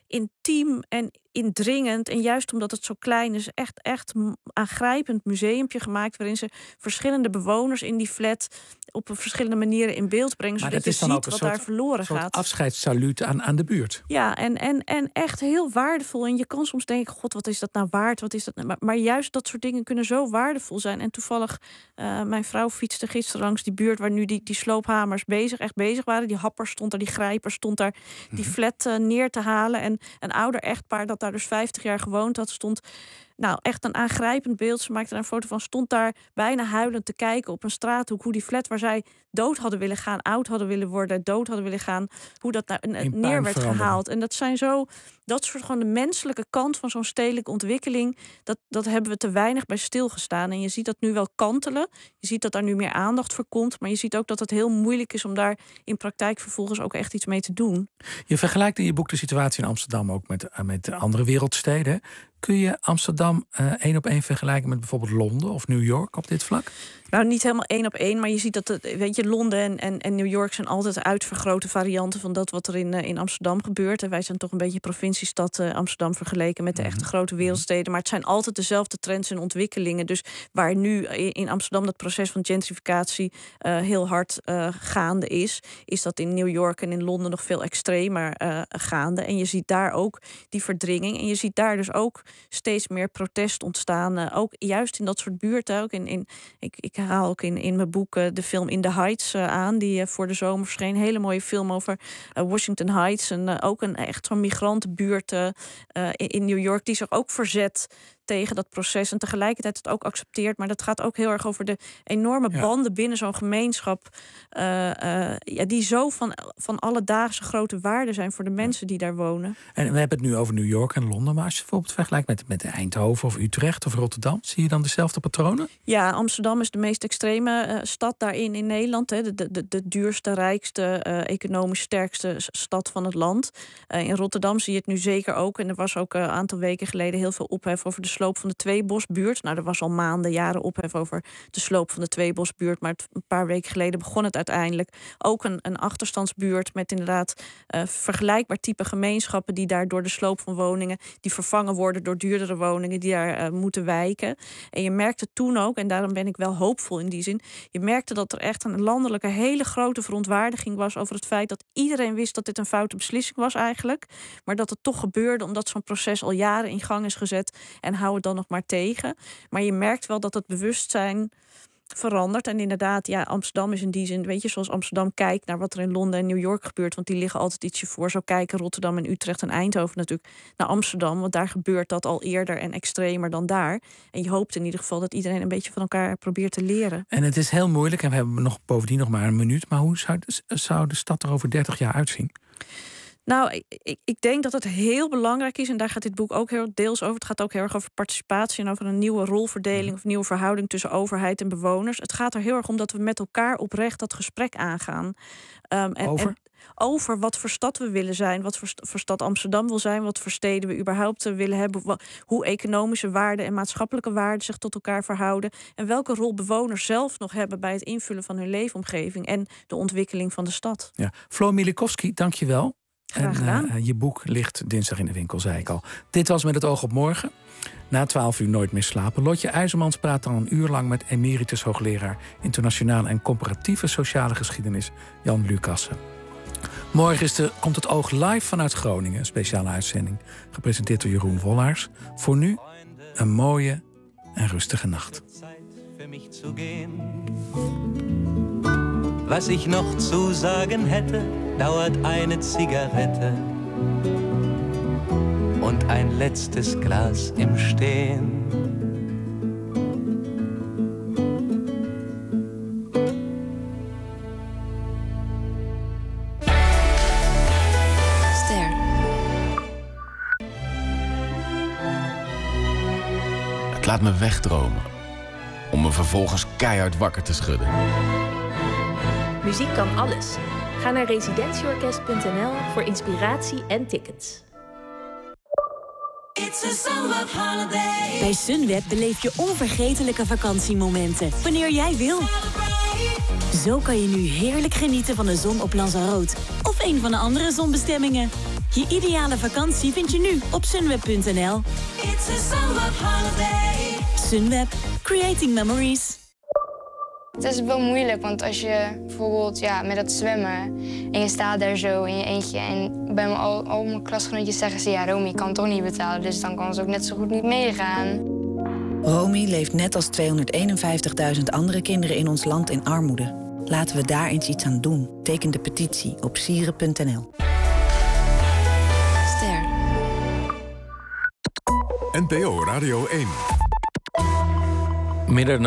intiem en indringend, en juist omdat het zo klein is, echt aangrijpend museumpje gemaakt, waarin ze verschillende bewoners in die flat op verschillende manieren in beeld brengen, zodat je ziet wat daar verloren gaat. Een soort afscheidssaluut aan de buurt. Ja, en echt heel waardevol. En je kan soms denken, god, wat is dat nou waard? Wat is dat nou? Maar juist dat soort dingen kunnen zo waardevol zijn. En toevallig, mijn vrouw fietste gisteren langs die buurt waar nu die sloophamers echt bezig waren. Die happer stond daar, die grijper stond daar die flat neer te halen. En een ouder echtpaar dat daar dus 50 jaar gewoond had, stond Nou, echt een aangrijpend beeld. Ze maakte daar een foto van, stond daar bijna huilend te kijken op een straathoek. Hoe die flat waar zij dood hadden willen gaan, oud hadden willen worden, dood hadden willen gaan. Hoe dat neer werd gehaald. En dat zijn dat soort gewoon de menselijke kant van zo'n stedelijke ontwikkeling. Dat hebben we te weinig bij stilgestaan. En je ziet dat nu wel kantelen. Je ziet dat daar nu meer aandacht voor komt. Maar je ziet ook dat het heel moeilijk is om daar in praktijk vervolgens ook echt iets mee te doen. Je vergelijkt in je boek de situatie in Amsterdam ook met andere wereldsteden. Kun je Amsterdam 1 op 1 vergelijken met bijvoorbeeld Londen of New York op dit vlak? Nou, niet helemaal 1 op 1, maar je ziet dat Londen en New York zijn altijd uitvergrote varianten van dat wat er in Amsterdam gebeurt. En wij zijn toch een beetje provinciestad Amsterdam vergeleken met de echte grote wereldsteden. Maar het zijn altijd dezelfde trends en ontwikkelingen. Dus waar nu in Amsterdam dat proces van gentrificatie heel hard gaande is dat in New York en in Londen nog veel extremer gaande. En je ziet daar ook die verdringing. En je ziet daar dus ook steeds meer protest ontstaan. Ook juist in dat soort buurten. Ook ik haal ook in mijn boek de film In the Heights aan, die voor de zomer verscheen. Een hele mooie film over Washington Heights. En ook een echt zo'n migrantenbuurt in New York die zich ook verzet tegen dat proces en tegelijkertijd het ook accepteert. Maar dat gaat ook heel erg over de enorme banden binnen zo'n gemeenschap. Die zo van alledaagse grote waarde zijn voor de mensen die daar wonen. En we hebben het nu over New York en Londen. Maar als je bijvoorbeeld vergelijkt met Eindhoven of Utrecht of Rotterdam, zie je dan dezelfde patronen? Ja, Amsterdam is de meest extreme stad daarin in Nederland. Hè. De duurste, rijkste, economisch sterkste stad van het land. In Rotterdam zie je het nu zeker ook. En er was ook een aantal weken geleden heel veel ophef over de sloop van de Tweebosbuurt. Nou, er was al maanden, jaren ophef over de sloop van de Tweebosbuurt. Maar een paar weken geleden begon het uiteindelijk. Ook een achterstandsbuurt met inderdaad vergelijkbaar type gemeenschappen die daar door de sloop van woningen, die vervangen worden door duurdere woningen, die daar moeten wijken. En je merkte toen ook, en daarom ben ik wel hoopvol in die zin, je merkte dat er echt een landelijke hele grote verontwaardiging was over het feit dat iedereen wist dat dit een foute beslissing was eigenlijk. Maar dat het toch gebeurde omdat zo'n proces al jaren in gang is gezet en hou het dan nog maar tegen. Maar je merkt wel dat het bewustzijn verandert. En inderdaad, ja, Amsterdam is in die zin, weet je, zoals Amsterdam kijkt naar wat er in Londen en New York gebeurt, want die liggen altijd ietsje voor. Zo kijken Rotterdam en Utrecht en Eindhoven natuurlijk naar Amsterdam, want daar gebeurt dat al eerder en extremer dan daar. En je hoopt in ieder geval dat iedereen een beetje van elkaar probeert te leren. En het is heel moeilijk, en we hebben bovendien nog maar een minuut, maar hoe zou de stad er over 30 jaar uitzien? Nou, ik denk dat het heel belangrijk is, en daar gaat dit boek ook heel deels over. Het gaat ook heel erg over participatie en over een nieuwe rolverdeling of nieuwe verhouding tussen overheid en bewoners. Het gaat er heel erg om dat we met elkaar oprecht dat gesprek aangaan. Over wat voor stad we willen zijn, wat voor stad Amsterdam wil zijn, wat voor steden we überhaupt willen hebben, hoe economische waarden en maatschappelijke waarden zich tot elkaar verhouden en welke rol bewoners zelf nog hebben bij het invullen van hun leefomgeving en de ontwikkeling van de stad. Ja. Floor Milikowski, dank je wel. Graag gedaan. En je boek ligt dinsdag in de winkel, zei ik al. Dit was Met het oog op morgen. Na 12 uur Nooit meer slapen. Lotje IJzermans praat dan een uur lang met emeritus hoogleraar internationale en comparatieve sociale geschiedenis Jan Lucassen. Morgen komt het oog live vanuit Groningen. Een speciale uitzending. Gepresenteerd door Jeroen Wollaars. Voor nu een mooie en rustige nacht. Was ich noch zu sagen hätte, dauert eine Zigarette und ein letztes Glas im Stehen. Ster. Het laat me wegdromen, om me vervolgens keihard wakker te schudden. Muziek kan alles. Ga naar residentieorkest.nl voor inspiratie en tickets. Bij Sunweb beleef je onvergetelijke vakantiemomenten, wanneer jij wil. Zo kan je nu heerlijk genieten van de zon op Lanzarote of een van de andere zonbestemmingen. Je ideale vakantie vind je nu op sunweb.nl. Sunweb, creating memories. Het is wel moeilijk, want als je bijvoorbeeld met dat zwemmen en je staat daar zo in je eentje en bij al mijn klasgenootjes zeggen ze Romy, ik kan toch niet betalen, dus dan kan ze ook net zo goed niet meegaan. Romy leeft net als 251.000 andere kinderen in ons land in armoede. Laten we daar eens iets aan doen. Teken de petitie op sieren.nl. Ster. NPO Radio 1. Middernacht.